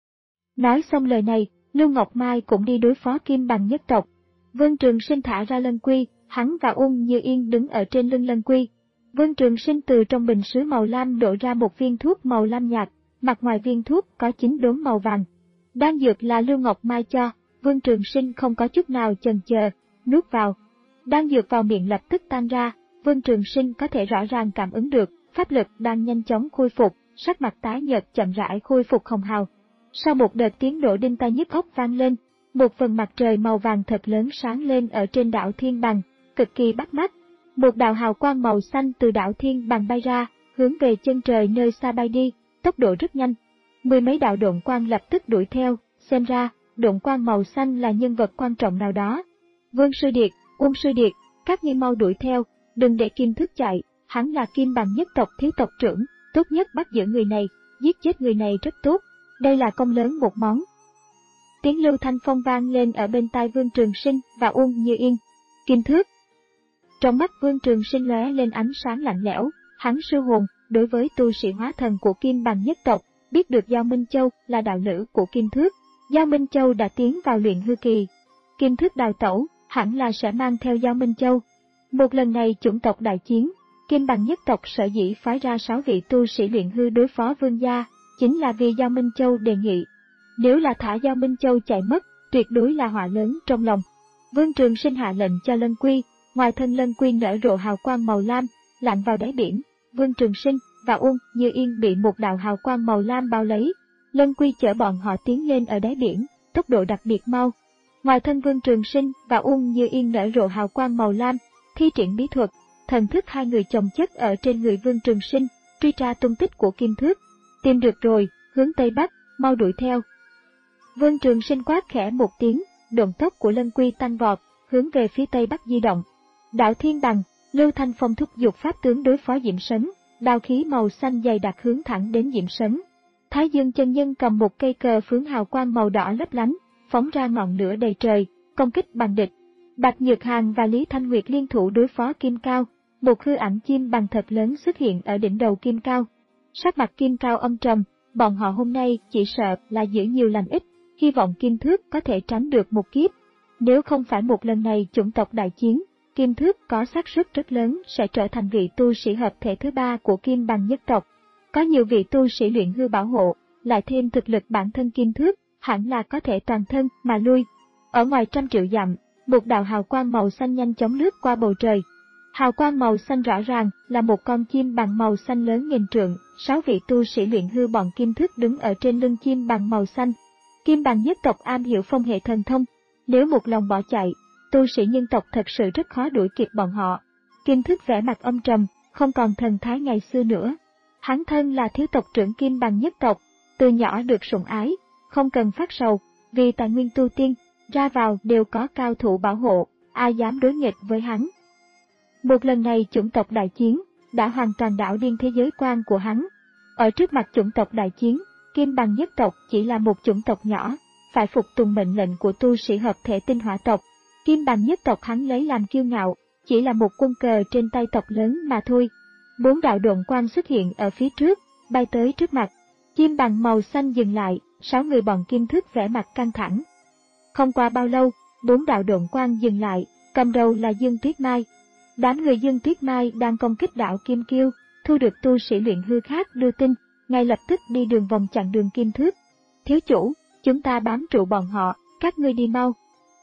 Nói xong lời này, Lưu Ngọc Mai cũng đi đối phó Kim Bằng nhất tộc. Vương Trường Sinh thả ra Lân Quy, hắn và Ung Như Yên đứng ở trên lưng Lân Quy. Vương Trường Sinh từ trong bình sứ màu lam đổ ra một viên thuốc màu lam nhạt, mặt ngoài viên thuốc có chín đốm màu vàng. Đan dược là Lưu Ngọc Mai cho, Vương Trường Sinh không có chút nào chần chờ, nuốt vào. Đan dược vào miệng lập tức tan ra, Vương Trường Sinh có thể rõ ràng cảm ứng được, pháp lực đang nhanh chóng khôi phục, sắc mặt tái nhợt chậm rãi khôi phục hồng hào. Sau một đợt tiếng nổ đinh tai nhức óc vang lên, một phần mặt trời màu vàng thật lớn sáng lên ở trên đảo Thiên Bằng, cực kỳ bắt mắt. Một đạo hào quang màu xanh từ đảo Thiên Bằng bay ra, hướng về chân trời nơi xa bay đi, tốc độ rất nhanh. Mười mấy đạo độn quang lập tức đuổi theo, xem ra, độn quang màu xanh là nhân vật quan trọng nào đó. Vương Sư Điệt, Uông Sư Điệt, các ngươi mau đuổi theo, đừng để Kim Thức chạy, hắn là Kim Bằng nhất tộc thiếu tộc trưởng, tốt nhất bắt giữ người này, giết chết người này rất tốt, đây là công lớn một món. Tiếng Lưu Thanh Phong vang lên ở bên tai Vương Trường Sinh và Uông Như Yên. Kim Thước. Trong mắt Vương Trường Sinh lóe lên ánh sáng lạnh lẽo, hắn sư hồn, đối với tu sĩ hóa thần của Kim Bằng nhất tộc, biết được Giao Minh Châu là đạo lữ của Kim Thước. Giao Minh Châu đã tiến vào luyện hư kỳ. Kim Thước đào tẩu, hẳn là sẽ mang theo Giao Minh Châu. Một lần này chủng tộc đại chiến, Kim Bằng nhất tộc sở dĩ phái ra sáu vị tu sĩ luyện hư đối phó Vương gia, chính là vì Giao Minh Châu đề nghị. Nếu là thả Giao Minh Châu chạy mất, tuyệt đối là họa lớn trong lòng. Vương Trường Sinh hạ lệnh cho Lân Quy, ngoài thân Lân Quy nở rộ hào quang màu lam, lặn vào đáy biển. Vương Trường Sinh và Uông Như Yên bị một đạo hào quang màu lam bao lấy. Lân Quy chở bọn họ tiến lên ở đáy biển, tốc độ đặc biệt mau. Ngoài thân Vương Trường Sinh và Uông Như Yên nở rộ hào quang màu lam, thi triển bí thuật, thần thức hai người chồng chất ở trên người Vương Trường Sinh, truy tra tung tích của Kim Thước. Tìm được rồi, hướng Tây Bắc, mau đuổi theo. Vương Trường Sinh quát khẽ một tiếng, độn tốc của Lân Quy tăng vọt, hướng về phía Tây Bắc di động. Đảo Thiên Bằng, Lưu Thanh Phong thúc giục pháp tướng đối phó Diệm Sấn, đao khí màu xanh dày đặc hướng thẳng đến Diệm Sấn. Thái Dương chân nhân cầm một cây cờ phướng hào quang màu đỏ lấp lánh, phóng ra ngọn lửa đầy trời, công kích bằng địch. Bạch Nhược Hàn và Lý Thanh Nguyệt liên thủ đối phó Kim Cao, một hư ảnh chim bằng thật lớn xuất hiện ở đỉnh đầu Kim Cao. Sắc mặt Kim Cao âm trầm, bọn họ hôm nay chỉ sợ là giữ nhiều lành ít, hy vọng Kim Thước có thể tránh được một kiếp. Nếu không phải một lần này chủng tộc đại chiến, Kim Thước có xác suất rất lớn sẽ trở thành vị tu sĩ hợp thể thứ ba của Kim Bằng nhất tộc. Có nhiều vị tu sĩ luyện hư bảo hộ, lại thêm thực lực bản thân Kim Thước, hẳn là có thể toàn thân mà lui. Ở ngoài trăm triệu dặm, một đạo hào quang màu xanh nhanh chóng lướt qua bầu trời. Hào quang màu xanh rõ ràng là một con chim bằng màu xanh lớn nghìn trượng, sáu vị tu sĩ luyện hư bọn Kim Thước đứng ở trên lưng chim bằng màu xanh. Kim Bằng nhất tộc am hiểu phong hệ thần thông, Nếu một lòng bỏ chạy, tu sĩ nhân tộc thật sự rất khó đuổi kịp bọn họ. Kim Thức vẻ mặt âm trầm, không còn thần thái ngày xưa nữa. Hắn thân là thiếu tộc trưởng Kim Bằng nhất tộc, từ nhỏ được sủng ái, không cần phát sầu, vì tài nguyên tu tiên, ra vào đều có cao thủ bảo hộ, ai dám đối nghịch với hắn. Một lần này chủng tộc đại chiến, đã hoàn toàn đảo điên thế giới quan của hắn. Ở trước mặt chủng tộc đại chiến, Kim Bằng nhất tộc chỉ là một chủng tộc nhỏ, phải phục tùng mệnh lệnh của tu sĩ hợp thể tinh hỏa tộc. Kim Bằng nhất tộc hắn lấy làm kiêu ngạo, chỉ là một quân cờ trên tay tộc lớn mà thôi. Bốn đạo độn quang xuất hiện ở phía trước, bay tới trước mặt. Chim bằng màu xanh dừng lại, sáu người bọn Kim Thức vẻ mặt căng thẳng. Không qua bao lâu, bốn đạo độn quang dừng lại, cầm đầu là Dương Tuyết Mai. Đám người Dương Tuyết Mai đang công kích đạo Kim Kiêu, thu được tu sĩ luyện hư khác đưa tin, ngay lập tức đi đường vòng chặn đường Kim Thức. Thiếu chủ, chúng ta bám trụ bọn họ, các ngươi đi mau.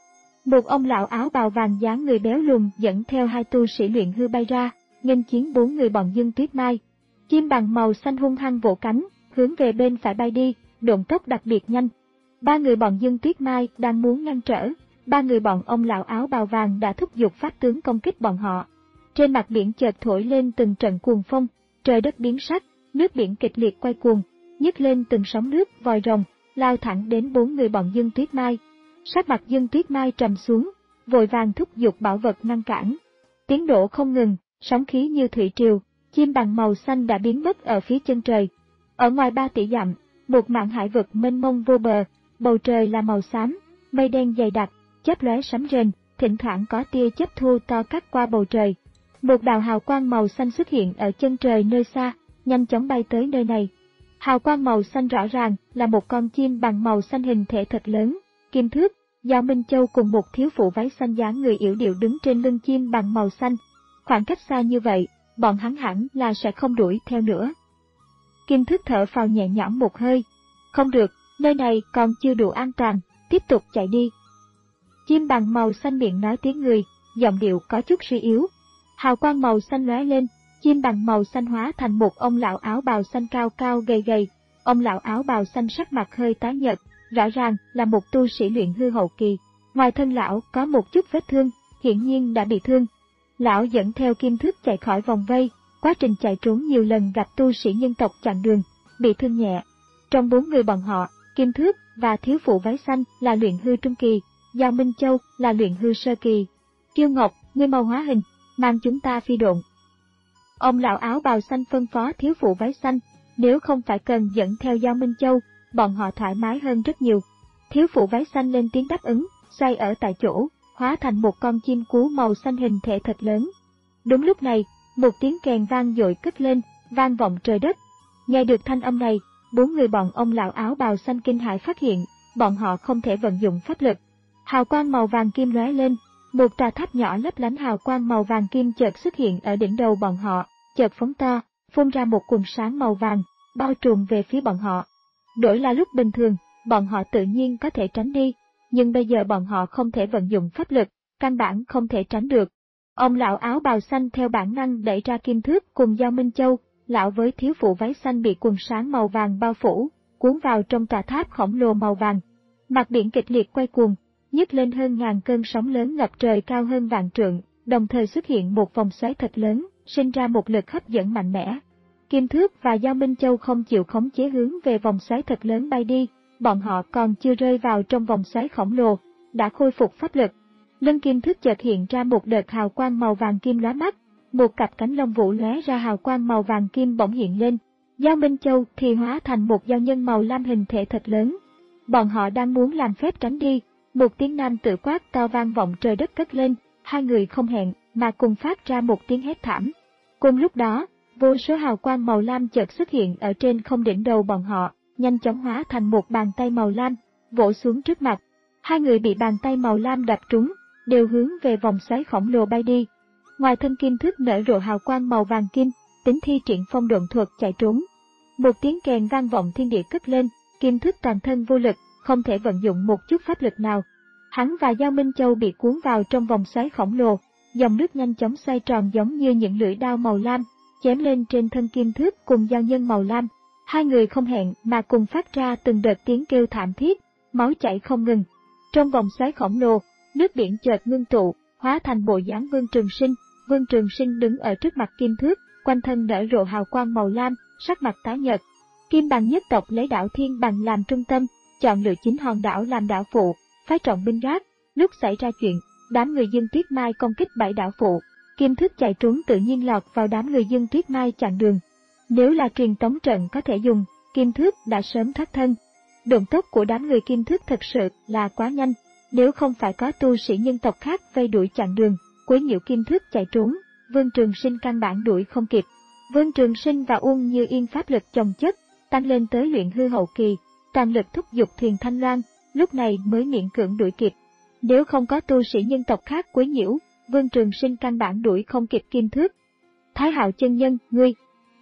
Một ông lão áo bào vàng dáng người béo lùn dẫn theo hai tu sĩ luyện hư bay ra, nghênh chiến bốn người bọn Dương Tuyết Mai. Chim bằng màu xanh hung hăng vỗ cánh, hướng về bên phải bay đi, độn tốc đặc biệt nhanh. Ba người bọn Dương Tuyết Mai đang muốn ngăn trở, ba người bọn ông lão áo bào vàng đã thúc giục pháp tướng công kích bọn họ. Trên mặt biển chợt thổi lên từng trận cuồng phong, trời đất biến sắc, nước biển kịch liệt quay cuồng, nhấc lên từng sóng nước vòi rồng, lao thẳng đến bốn người bọn Dương Tuyết Mai. Sắc mặt Dương Tuyết Mai trầm xuống, vội vàng thúc giục bảo vật ngăn cản. Tiến độ không ngừng, sóng khí như thủy triều, chim bằng màu xanh đã biến mất ở phía chân trời. Ở ngoài ba tỷ dặm, một mảng hải vực mênh mông vô bờ, bầu trời là màu xám, mây đen dày đặc, chớp lóe sấm rền, thỉnh thoảng có tia chớp thu to cắt qua bầu trời. Một đạo hào quang màu xanh xuất hiện ở chân trời nơi xa, nhanh chóng bay tới nơi này. Hào quang màu xanh rõ ràng là một con chim bằng màu xanh hình thể thật lớn. Kim Thước, Giao Minh Châu cùng một thiếu phụ váy xanh dáng người yểu điệu đứng trên lưng chim bằng màu xanh. Khoảng cách xa như vậy, bọn hắn hẳn là sẽ không đuổi theo nữa. Kim Thước thở phào nhẹ nhõm một hơi. Không được, nơi này còn chưa đủ an toàn, tiếp tục chạy đi. Chim bằng màu xanh miệng nói tiếng người, giọng điệu có chút suy yếu. Hào quang màu xanh lóe lên, chim bằng màu xanh hóa thành một ông lão áo bào xanh cao cao gầy gầy. Ông lão áo bào xanh sắc mặt hơi tái nhợt, rõ ràng là một tu sĩ luyện hư hậu kỳ. Ngoài thân lão có một chút vết thương, hiển nhiên đã bị thương. Lão dẫn theo Kim Thước chạy khỏi vòng vây, quá trình chạy trốn nhiều lần gặp tu sĩ nhân tộc chặn đường, bị thương nhẹ. Trong bốn người bọn họ, Kim Thước và thiếu phụ váy xanh là luyện hư trung kỳ, Giao Minh Châu là luyện hư sơ kỳ. Kiêu Ngọc, ngươi mau hóa hình, mang chúng ta phi độn. Ông lão áo bào xanh phân phó thiếu phụ váy xanh, nếu không phải cần dẫn theo Giao Minh Châu, bọn họ thoải mái hơn rất nhiều. Thiếu phụ váy xanh lên tiếng đáp ứng, xoay ở tại chỗ, hóa thành một con chim cú màu xanh hình thể thật lớn. Đúng lúc này, một tiếng kèn vang dội cất lên, vang vọng trời đất. Nghe được thanh âm này, bốn người bọn ông lão áo bào xanh kinh hãi phát hiện, bọn họ không thể vận dụng pháp lực. Hào quang màu vàng kim lóe lên, một tòa tháp nhỏ lấp lánh hào quang màu vàng kim chợt xuất hiện ở đỉnh đầu bọn họ, chợt phóng to, phun ra một quần sáng màu vàng, bao trùm về phía bọn họ. Đổi là lúc bình thường, bọn họ tự nhiên có thể tránh đi, nhưng bây giờ bọn họ không thể vận dụng pháp lực, căn bản không thể tránh được. Ông lão áo bào xanh theo bản năng đẩy ra Kim Thước cùng Giao Minh Châu, lão với thiếu phụ váy xanh bị quần sáng màu vàng bao phủ, cuốn vào trong tòa tháp khổng lồ màu vàng. Mặt biển kịch liệt quay cuồng, nhấc lên hơn ngàn cơn sóng lớn ngập trời cao hơn vạn trượng, đồng thời xuất hiện một vòng xoáy thật lớn, sinh ra một lực hấp dẫn mạnh mẽ. Kim Thước và Giao Minh Châu không chịu khống chế hướng về vòng xoáy thật lớn bay đi, bọn họ còn chưa rơi vào trong vòng xoáy khổng lồ, đã khôi phục pháp lực. Lưng Kim Thước chợt hiện ra một đợt hào quang màu vàng kim lóa mắt, một cặp cánh lông vũ lóe ra hào quang màu vàng kim bỗng hiện lên. Giao Minh Châu thì hóa thành một giao nhân màu lam hình thể thật lớn. Bọn họ đang muốn làm phép tránh đi, một tiếng nam tự quát to vang vọng trời đất cất lên, hai người không hẹn mà cùng phát ra một tiếng hét thảm. Cùng lúc đó, vô số hào quang màu lam chợt xuất hiện ở trên không đỉnh đầu bọn họ, nhanh chóng hóa thành một bàn tay màu lam, vỗ xuống trước mặt. Hai người bị bàn tay màu lam đập trúng, đều hướng về vòng xoáy khổng lồ bay đi. Ngoài thân Kim Thước nở rộ hào quang màu vàng kim, tính thi triển phong độn thuật chạy trốn. Một tiếng kèn vang vọng thiên địa cất lên, Kim Thước toàn thân vô lực, không thể vận dụng một chút pháp lực nào. Hắn và Giao Minh Châu bị cuốn vào trong vòng xoáy khổng lồ, dòng nước nhanh chóng xoay tròn giống như những lưỡi đao màu lam, chém lên trên thân Kim Thước cùng giao nhân màu lam. Hai người không hẹn mà cùng phát ra từng đợt tiếng kêu thảm thiết, máu chảy không ngừng. Trong vòng xoáy khổng lồ, nước biển chợt ngưng tụ, hóa thành bộ dáng Vương Trường Sinh. Vương Trường Sinh đứng ở trước mặt Kim Thước, quanh thân nở rộ hào quang màu lam, sắc mặt tái nhợt. Kim Bằng nhất tộc lấy đảo Thiên Bằng làm trung tâm, chọn lựa chín hòn đảo làm đảo phụ, phái trọng binh gác. Lúc xảy ra chuyện, đám người Dương Tuyết Mai công kích bảy đảo phụ, Kim Thước chạy trốn tự nhiên lọt vào đám người Dương Tuyết Mai chặn đường. Nếu là truyền tống trận có thể dùng, Kim Thước đã sớm thoát thân. Động tốc của đám người Kim Thước thật sự là quá nhanh, nếu không phải có tu sĩ nhân tộc khác vây đuổi chặn đường, quấy nhiễu Kim Thước chạy trốn, Vương Trường Sinh căn bản đuổi không kịp. Vương Trường Sinh và Uông Như Yên pháp lực chồng chất, tăng lên tới luyện hư hậu kỳ, toàn lực thúc giục thuyền Thanh Loan, lúc này mới miễn cưỡng đuổi kịp. Nếu không có tu sĩ nhân tộc khác quấy nhiễu, Vương Trường Sinh căn bản đuổi không kịp Kim Thước. Thái Hạo chân nhân, ngươi!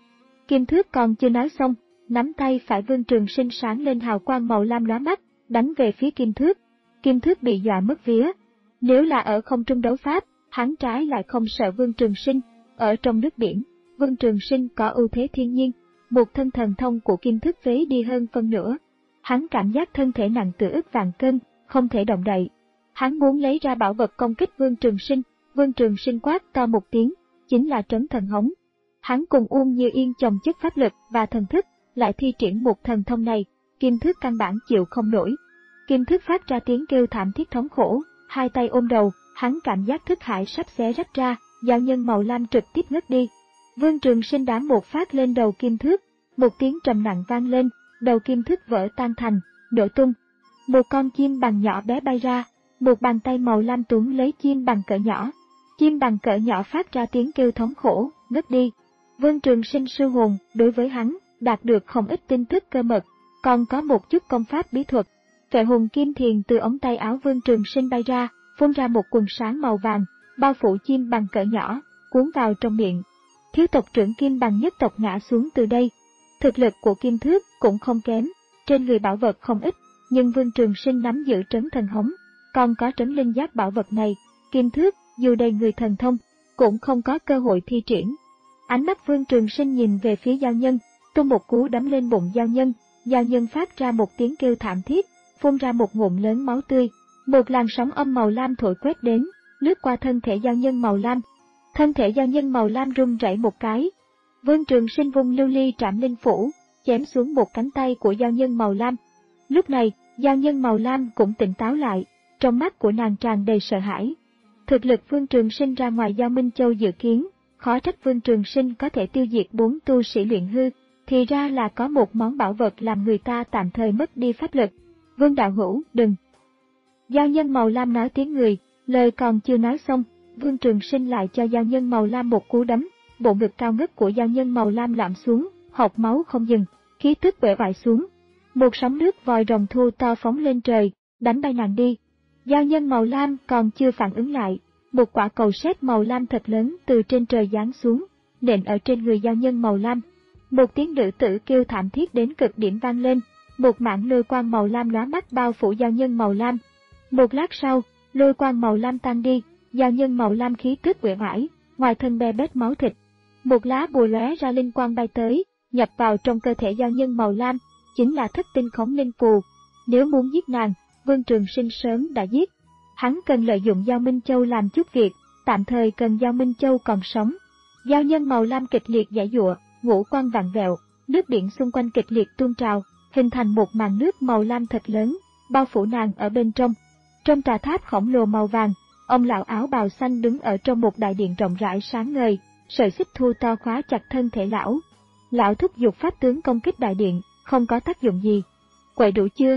Kim Thước còn chưa nói xong, nắm tay phải Vương Trường Sinh sáng lên hào quang màu lam lóa mắt, đánh về phía Kim Thước. Kim Thước bị dọa mất vía. Nếu là ở không trung đấu pháp, hắn trái lại không sợ Vương Trường Sinh. Ở trong nước biển, Vương Trường Sinh có ưu thế thiên nhiên, một thân thần thông của Kim Thước phế đi hơn phân nửa. Hắn cảm giác thân thể nặng tựa ức vạn cân, không thể động đậy. Hắn muốn lấy ra bảo vật công kích Vương Trường Sinh, Vương Trường Sinh quát to một tiếng, chính là trấn thần hống. Hắn cùng Uông Như Yên chồng chất pháp lực và thần thức, lại thi triển một thần thông này, Kim Thước căn bản chịu không nổi. Kim Thước phát ra tiếng kêu thảm thiết thống khổ, hai tay ôm đầu, hắn cảm giác thức hải sắp xé rách ra, dao nhân màu lam trực tiếp ngất đi. Vương Trường Sinh đá một phát lên đầu Kim Thước, một tiếng trầm nặng vang lên, đầu Kim Thước vỡ tan thành, nổ tung. Một con chim bằng nhỏ bé bay ra, một bàn tay màu lam túm lấy chim bằng cỡ nhỏ. Chim bằng cỡ nhỏ phát ra tiếng kêu thống khổ, ngất đi. Vương Trường Sinh sư hồn, đối với hắn, đạt được không ít tin tức cơ mật, còn có một chút công pháp bí thuật. Vệ hồn kim thiền từ ống tay áo Vương Trường Sinh bay ra, phun ra một quần sáng màu vàng, bao phủ chim bằng cỡ nhỏ, cuốn vào trong miệng. Thiếu tộc trưởng Kim Bằng nhất tộc ngã xuống từ đây. Thực lực của Kim Thước cũng không kém, trên người bảo vật không ít, nhưng Vương Trường Sinh nắm giữ trấn thần hống, còn có trấn linh giác bảo vật này, Kim Thước, dù đầy người thần thông, cũng không có cơ hội thi triển. Ánh mắt Vương Trường Sinh nhìn về phía giao nhân, tung một cú đấm lên bụng giao nhân, giao nhân phát ra một tiếng kêu thảm thiết, phun ra một ngụm lớn máu tươi. Một làn sóng âm màu lam thổi quét đến, lướt qua thân thể giao nhân màu lam. Thân thể giao nhân màu lam rung rẩy một cái. Vương Trường Sinh vung lưu ly trảm linh phủ, chém xuống một cánh tay của giao nhân màu lam. Lúc này, giao nhân màu lam cũng tỉnh táo lại, trong mắt của nàng tràn đầy sợ hãi. Thực lực Vương Trường Sinh ra ngoài Giao Minh Châu dự kiến, khó trách Vương Trường Sinh có thể tiêu diệt bốn tu sĩ luyện hư, thì ra là có một món bảo vật làm người ta tạm thời mất đi pháp lực. Vương đạo hữu, đừng! Giao nhân màu lam nói tiếng người, lời còn chưa nói xong, Vương Trường Sinh lại cho giao nhân màu lam một cú đấm, bộ ngực cao ngất của giao nhân màu lam lạm xuống, hộc máu không dừng, khí tức bể bại xuống. Một sóng nước vòi rồng thu to phóng lên trời, đánh bay nàng đi. Giao nhân màu lam còn chưa phản ứng lại, một quả cầu sét màu lam thật lớn từ trên trời giáng xuống, nện ở trên người giao nhân màu lam. Một tiếng nữ tử kêu thảm thiết đến cực điểm vang lên, một mảng lôi quang màu lam lóa mắt bao phủ giao nhân màu lam. Một lát sau, lôi quang màu lam tan đi, giao nhân màu lam khí tức uể oải, ngoài thân be bết máu thịt. Một lá bùa lóe ra linh quang bay tới, nhập vào trong cơ thể giao nhân màu lam, chính là thất tinh khống linh phù. Nếu muốn giết nàng, Vương Trường Sinh sớm đã giết. Hắn cần lợi dụng Giao Minh Châu làm chút việc, tạm thời cần Giao Minh Châu còn sống. Giao nhân màu lam kịch liệt giãy giụa, ngũ quan vặn vẹo, nước biển xung quanh kịch liệt tuôn trào, hình thành một màn nước màu lam thật lớn, bao phủ nàng ở bên trong. Trong tòa tháp khổng lồ màu vàng, ông lão áo bào xanh đứng ở trong một đại điện rộng rãi sáng ngời, sợi xích thu to khóa chặt thân thể lão. Lão thúc giục pháp tướng công kích đại điện, không có tác dụng gì. Quậy đủ chưa?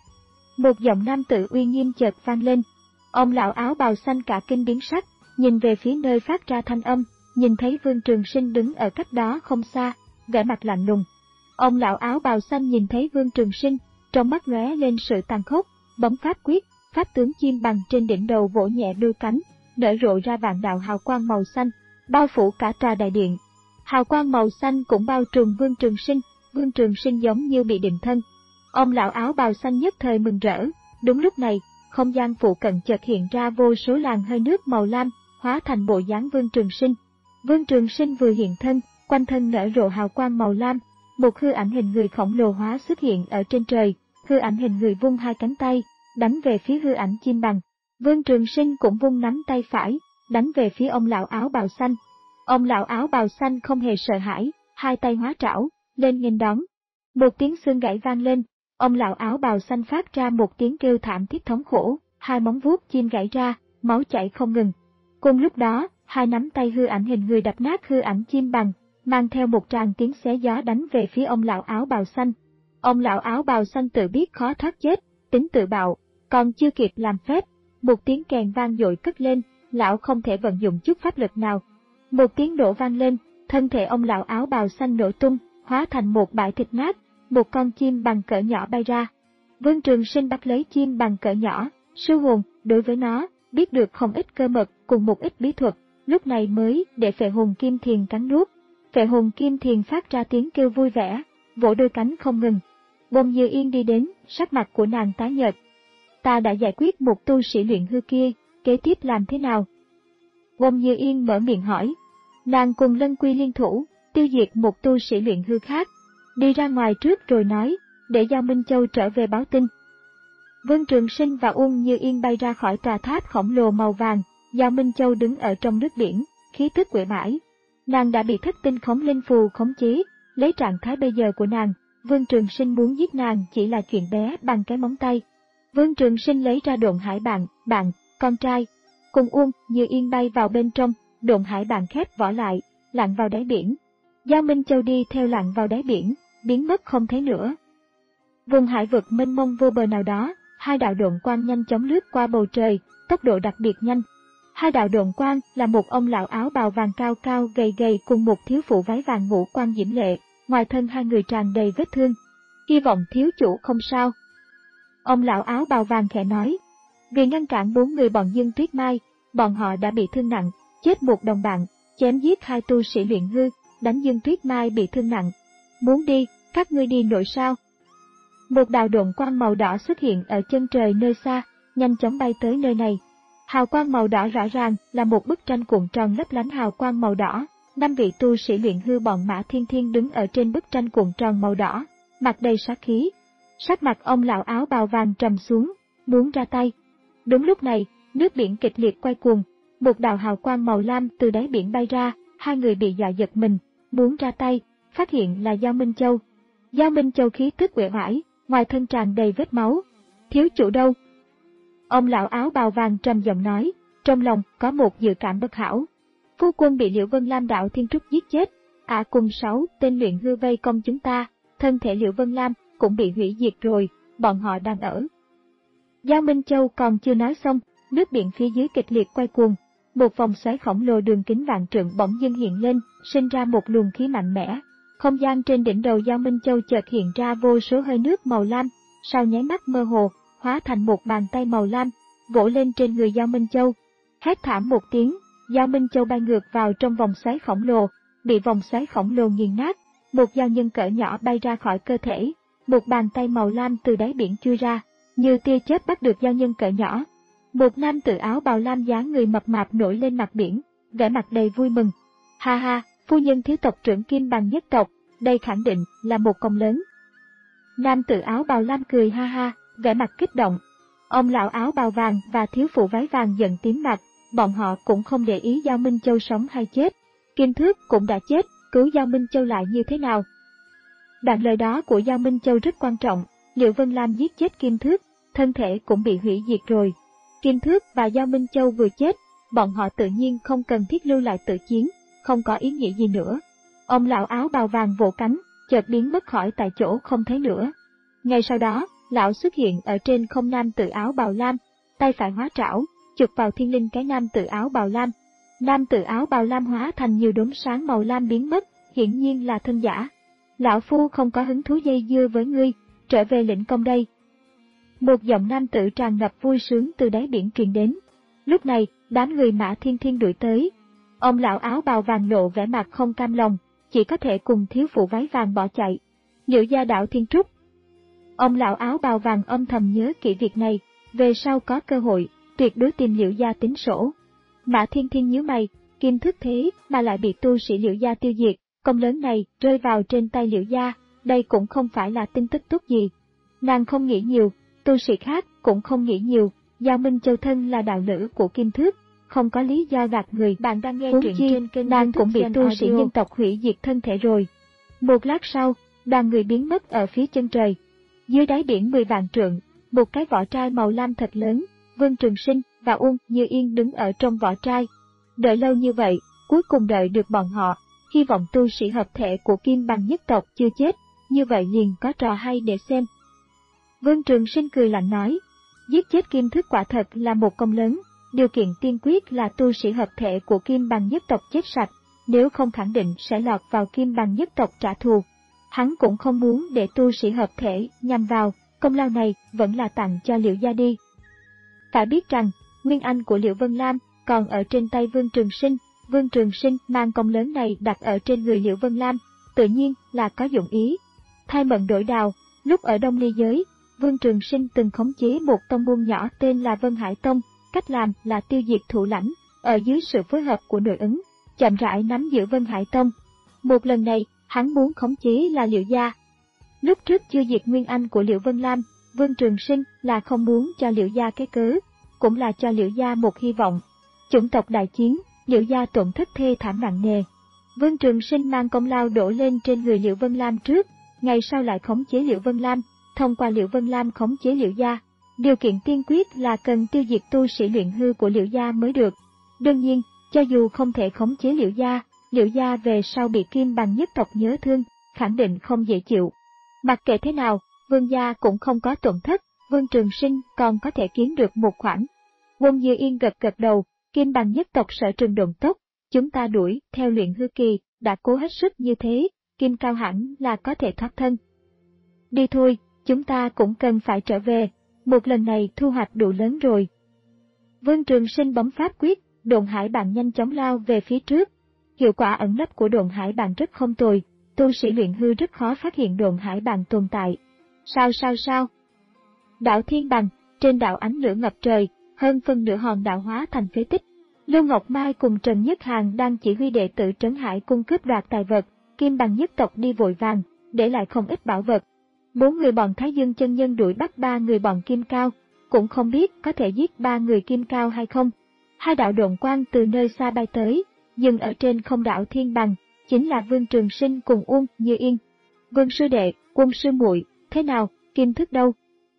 Một giọng nam tử uy nghiêm chợt vang lên. Ông lão áo bào xanh cả kinh biến sắc, nhìn về phía nơi phát ra thanh âm, nhìn thấy Vương Trường Sinh đứng ở cách đó không xa, vẻ mặt lạnh lùng. Ông lão áo bào xanh nhìn thấy Vương Trường Sinh, trong mắt lóe lên sự tàn khốc, bấm pháp quyết, pháp tướng chim bằng trên đỉnh đầu vỗ nhẹ đôi cánh, nở rộ ra vạn đạo hào quang màu xanh, bao phủ cả tòa đại điện. Hào quang màu xanh cũng bao trùm Vương Trường Sinh, Vương Trường Sinh giống như bị định thân. Ông lão áo bào xanh nhất thời mừng rỡ. Đúng lúc này, không gian phụ cận chợt hiện ra vô số làn hơi nước màu lam, hóa thành bộ dáng Vương Trường Sinh. Vương Trường Sinh vừa hiện thân, quanh thân nở rộ hào quang màu lam, một hư ảnh hình người khổng lồ hóa xuất hiện ở trên trời. Hư ảnh hình người vung hai cánh tay, đánh về phía hư ảnh chim bằng. Vương Trường Sinh cũng vung nắm tay phải, đánh về phía ông lão áo bào xanh. Ông lão áo bào xanh không hề sợ hãi, hai tay hóa trảo, lên nghênh đón. Một tiếng xương gãy vang lên, ông lão áo bào xanh phát ra một tiếng kêu thảm thiết thống khổ, hai móng vuốt chim gãy ra, máu chảy không ngừng. Cùng lúc đó, hai nắm tay hư ảnh hình người đập nát hư ảnh chim bằng, mang theo một tràng tiếng xé gió đánh về phía ông lão áo bào xanh. Ông lão áo bào xanh tự biết khó thoát chết, tính tự bạo, còn chưa kịp làm phép, một tiếng kèn vang dội cất lên, lão không thể vận dụng chút pháp lực nào. Một tiếng nổ vang lên, thân thể ông lão áo bào xanh nổ tung, hóa thành một bãi thịt nát, một con chim bằng cỡ nhỏ bay ra. Vương Trường Sinh bắt lấy chim bằng cỡ nhỏ, sư hồn, đối với nó, biết được không ít cơ mật cùng một ít bí thuật, lúc này mới để Phệ Hồn Kim Thiền cắn nuốt. Phệ Hồn Kim Thiền phát ra tiếng kêu vui vẻ, vỗ đôi cánh không ngừng. Bông Như Yên đi đến, sắc mặt của nàng tái nhợt. Ta đã giải quyết một tu sĩ luyện hư kia, kế tiếp làm thế nào? Bông Như Yên mở miệng hỏi. Nàng cùng Lân Quy liên thủ, tiêu diệt một tu sĩ luyện hư khác. Đi ra ngoài trước rồi nói, để Giao Minh Châu trở về báo tin. Vương Trường Sinh và Uông Như Yên bay ra khỏi tòa tháp khổng lồ màu vàng, Giao Minh Châu đứng ở trong nước biển, khí tức uể oải. Nàng đã bị thất tinh khống linh phù khống chế, lấy trạng thái bây giờ của nàng, Vương Trường Sinh muốn giết nàng chỉ là chuyện bé bằng cái móng tay. Vương Trường Sinh lấy ra độn hải bạn, bạn, con trai, cùng Uông Như Yên bay vào bên trong, độn hải bạn khép vỏ lại, lặn vào đáy biển. Giao Minh Châu đi theo lặn vào đáy biển, biến mất không thấy nữa. Vùng hải vực mênh mông vô bờ nào đó, hai đạo độn quang nhanh chóng lướt qua bầu trời, tốc độ đặc biệt nhanh. Hai đạo độn quang là một ông lão áo bào vàng cao cao gầy gầy cùng một thiếu phụ váy vàng ngũ quan diễm lệ, ngoài thân hai người tràn đầy vết thương. Hy vọng thiếu chủ không sao. Ông lão áo bào vàng khẽ nói. Vì ngăn cản bốn người bọn Dương Tuyết Mai, bọn họ đã bị thương nặng, chết một đồng bạn, chém giết hai tu sĩ luyện hư, đánh Dương Tuyết Mai bị thương nặng. Muốn đi, các ngươi đi nội sao? Một đạo độn quang màu đỏ xuất hiện ở chân trời nơi xa, nhanh chóng bay tới nơi này. Hào quang màu đỏ rõ ràng là một bức tranh cuộn tròn lấp lánh hào quang màu đỏ. Năm vị tu sĩ luyện hư bọn Mã Thiên Thiên đứng ở trên bức tranh cuộn tròn màu đỏ, mặt đầy sát khí. Sắc mặt ông lão áo bào vàng trầm xuống, muốn ra tay. Đúng lúc này, nước biển kịch liệt quay cuồng, một đạo hào quang màu lam từ đáy biển bay ra, hai người bị dọa giật mình, muốn ra tay, phát hiện là Giao Minh Châu. Giao Minh Châu khí tức uể oải, ngoài thân tràn đầy vết máu. Thiếu chủ đâu? Ông lão áo bào vàng trầm giọng nói, trong lòng có một dự cảm bất hảo. Phu quân bị Liễu Vân Lam đạo Thiên Trúc giết chết, ả à, cùng sáu tên luyện hư vây công chúng ta, thân thể Liễu Vân Lam cũng bị hủy diệt rồi, bọn họ đang ở. Giao Minh Châu còn chưa nói xong, nước biển phía dưới kịch liệt quay cuồng, một vòng xoáy khổng lồ đường kính vạn trượng bỗng dưng hiện lên, sinh ra một luồng khí mạnh mẽ. Không gian trên đỉnh đầu Giao Minh Châu chợt hiện ra vô số hơi nước màu lam, sau nháy mắt mơ hồ, hóa thành một bàn tay màu lam, vỗ lên trên người Giao Minh Châu. Hét thảm một tiếng, Giao Minh Châu bay ngược vào trong vòng xoáy khổng lồ, bị vòng xoáy khổng lồ nghiền nát, một dao nhân cỡ nhỏ bay ra khỏi cơ thể, một bàn tay màu lam từ đáy biển chui ra, như tia chớp bắt được dao nhân cỡ nhỏ. Một nam tử áo bào lam dáng người mập mạp nổi lên mặt biển, vẻ mặt đầy vui mừng. Ha ha, phu nhân thiếu tộc trưởng Kim Bằng nhất tộc, đây khẳng định là một công lớn. Nam tử áo bào lam cười ha ha, vẻ mặt kích động. Ông lão áo bào vàng và thiếu phụ váy vàng giận tím mặt, bọn họ cũng không để ý Giao Minh Châu sống hay chết. Kim Thước cũng đã chết, cứu Giao Minh Châu lại như thế nào? Đoạn lời đó của Giao Minh Châu rất quan trọng, Liễu Vân Lam giết chết Kim Thước, thân thể cũng bị hủy diệt rồi. Kim Thước và Giao Minh Châu vừa chết, bọn họ tự nhiên không cần thiết lưu lại tự chiến, không có ý nghĩa gì nữa. Ông lão áo bào vàng vỗ cánh, chợt biến mất khỏi tại chỗ không thấy nữa. Ngay sau đó, lão xuất hiện ở trên không nam tử áo bào lam, tay phải hóa trảo, chụp vào thiên linh cái nam tử áo bào lam. Nam tử áo bào lam hóa thành nhiều đốm sáng màu lam biến mất, hiển nhiên là thân giả. Lão phu không có hứng thú dây dưa với ngươi, trở về lĩnh công đây. Một giọng nam tử tràn ngập vui sướng từ đáy biển truyền đến. Lúc này, đám người Mã Thiên Thiên đuổi tới. Ông lão áo bào vàng lộ vẻ mặt không cam lòng, chỉ có thể cùng thiếu phụ váy vàng bỏ chạy. Liễu gia đạo Thiên Trúc. Ông lão áo bào vàng âm thầm nhớ kỹ việc này, về sau có cơ hội, tuyệt đối tìm Liễu gia tính sổ. Mã Thiên Thiên nhíu mày, Kim Thước thế mà lại bị tu sĩ Liễu gia tiêu diệt, công lớn này rơi vào trên tay Liễu gia, đây cũng không phải là tin tức tốt gì. Nàng không nghĩ nhiều, Tu sĩ khác cũng không nghĩ nhiều, Giao Minh Châu thân là đạo lữ của Kim Thước, không có lý do gạt người. Bạn đang nghe truyện trên kênh nàng cũng bị tu sĩ nhân tộc hủy diệt thân thể rồi. Một lát sau, đoàn người biến mất ở phía chân trời. Dưới đáy biển mười vạn trượng, một cái vỏ trai màu lam thật lớn, Vương Trường Sinh và Uông Như Yên đứng ở trong vỏ trai. Đợi lâu như vậy, cuối cùng đợi được bọn họ, hy vọng tu sĩ hợp thể của Kim Bằng nhất tộc chưa chết, như vậy liền có trò hay để xem. Vương Trường Sinh cười lạnh nói, giết chết Kim Thước quả thật là một công lớn, điều kiện tiên quyết là tu sĩ hợp thể của Kim Bằng nhất tộc chết sạch, nếu không khẳng định sẽ lọt vào Kim Bằng nhất tộc trả thù. Hắn cũng không muốn để tu sĩ hợp thể nhằm vào, công lao này vẫn là tặng cho Liễu gia đi. Phải biết rằng, nguyên anh của Liễu Vân Lam còn ở trên tay Vương Trường Sinh, Vương Trường Sinh mang công lớn này đặt ở trên người Liễu Vân Lam, tự nhiên là có dụng ý. Thay mận đổi đào, lúc ở Đông Ly giới, Vương Trường Sinh từng khống chế một tông môn nhỏ tên là Vân Hải Tông, cách làm là tiêu diệt thủ lãnh, ở dưới sự phối hợp của nội ứng, chậm rãi nắm giữ Vân Hải Tông. Một lần này, hắn muốn khống chế là Liễu gia. Lúc trước chưa diệt nguyên anh của Liễu Vân Lam, Vương Trường Sinh là không muốn cho Liễu gia cái cớ, cũng là cho Liễu gia một hy vọng. Chủng tộc đại chiến, Liễu gia tổn thất thê thảm nặng nề. Vương Trường Sinh mang công lao đổ lên trên người Liễu Vân Lam trước, ngày sau lại khống chế Liễu Vân Lam, thông qua Liễu Vân Lam khống chế Liễu gia. Điều kiện tiên quyết là cần tiêu diệt tu sĩ luyện hư của Liễu gia mới được. Đương nhiên, cho dù không thể khống chế Liễu gia, Liễu gia về sau bị Kim Bằng nhất tộc nhớ thương, khẳng định không dễ chịu. Mặc kệ thế nào, Vương gia cũng không có tổn thất, Vương Trường Sinh còn có thể kiếm được một khoản. Uông Như Yên gật gật đầu, Kim Bằng nhất tộc sở trường độn tốc, chúng ta đuổi theo luyện hư kỳ, đã cố hết sức như thế, Kim Cao hẳn là có thể thoát thân. Đi thôi, chúng ta cũng cần phải trở về, một lần này thu hoạch đủ lớn rồi. Vương Trường Sinh bấm pháp quyết, độn hải bàn nhanh chóng lao về phía trước. Hiệu quả ẩn nấp của độn hải bàn rất không tồi, tu sĩ luyện hư rất khó phát hiện độn hải bàn tồn tại. Sao sao sao? Đảo Thiên Bằng, trên đảo ánh lửa ngập trời, hơn phân nửa hòn đảo hóa thành phế tích. Lưu Ngọc Mai cùng Trần Nhất Hàn đang chỉ huy đệ tử Trấn Hải cung cướp đoạt tài vật, Kim Bằng nhất tộc đi vội vàng, để lại không ít bảo vật. Bốn người bọn Thái Dương chân nhân đuổi bắt ba người bọn Kim Cao, cũng không biết có thể giết ba người Kim Cao hay không. Hai đạo độn quang từ nơi xa bay tới, dừng ở trên không đảo Thiên Bằng, chính là Vương Trường Sinh cùng Uông Như Yên. Vương sư đệ, Quân sư muội, thế nào, Kim Thước đâu?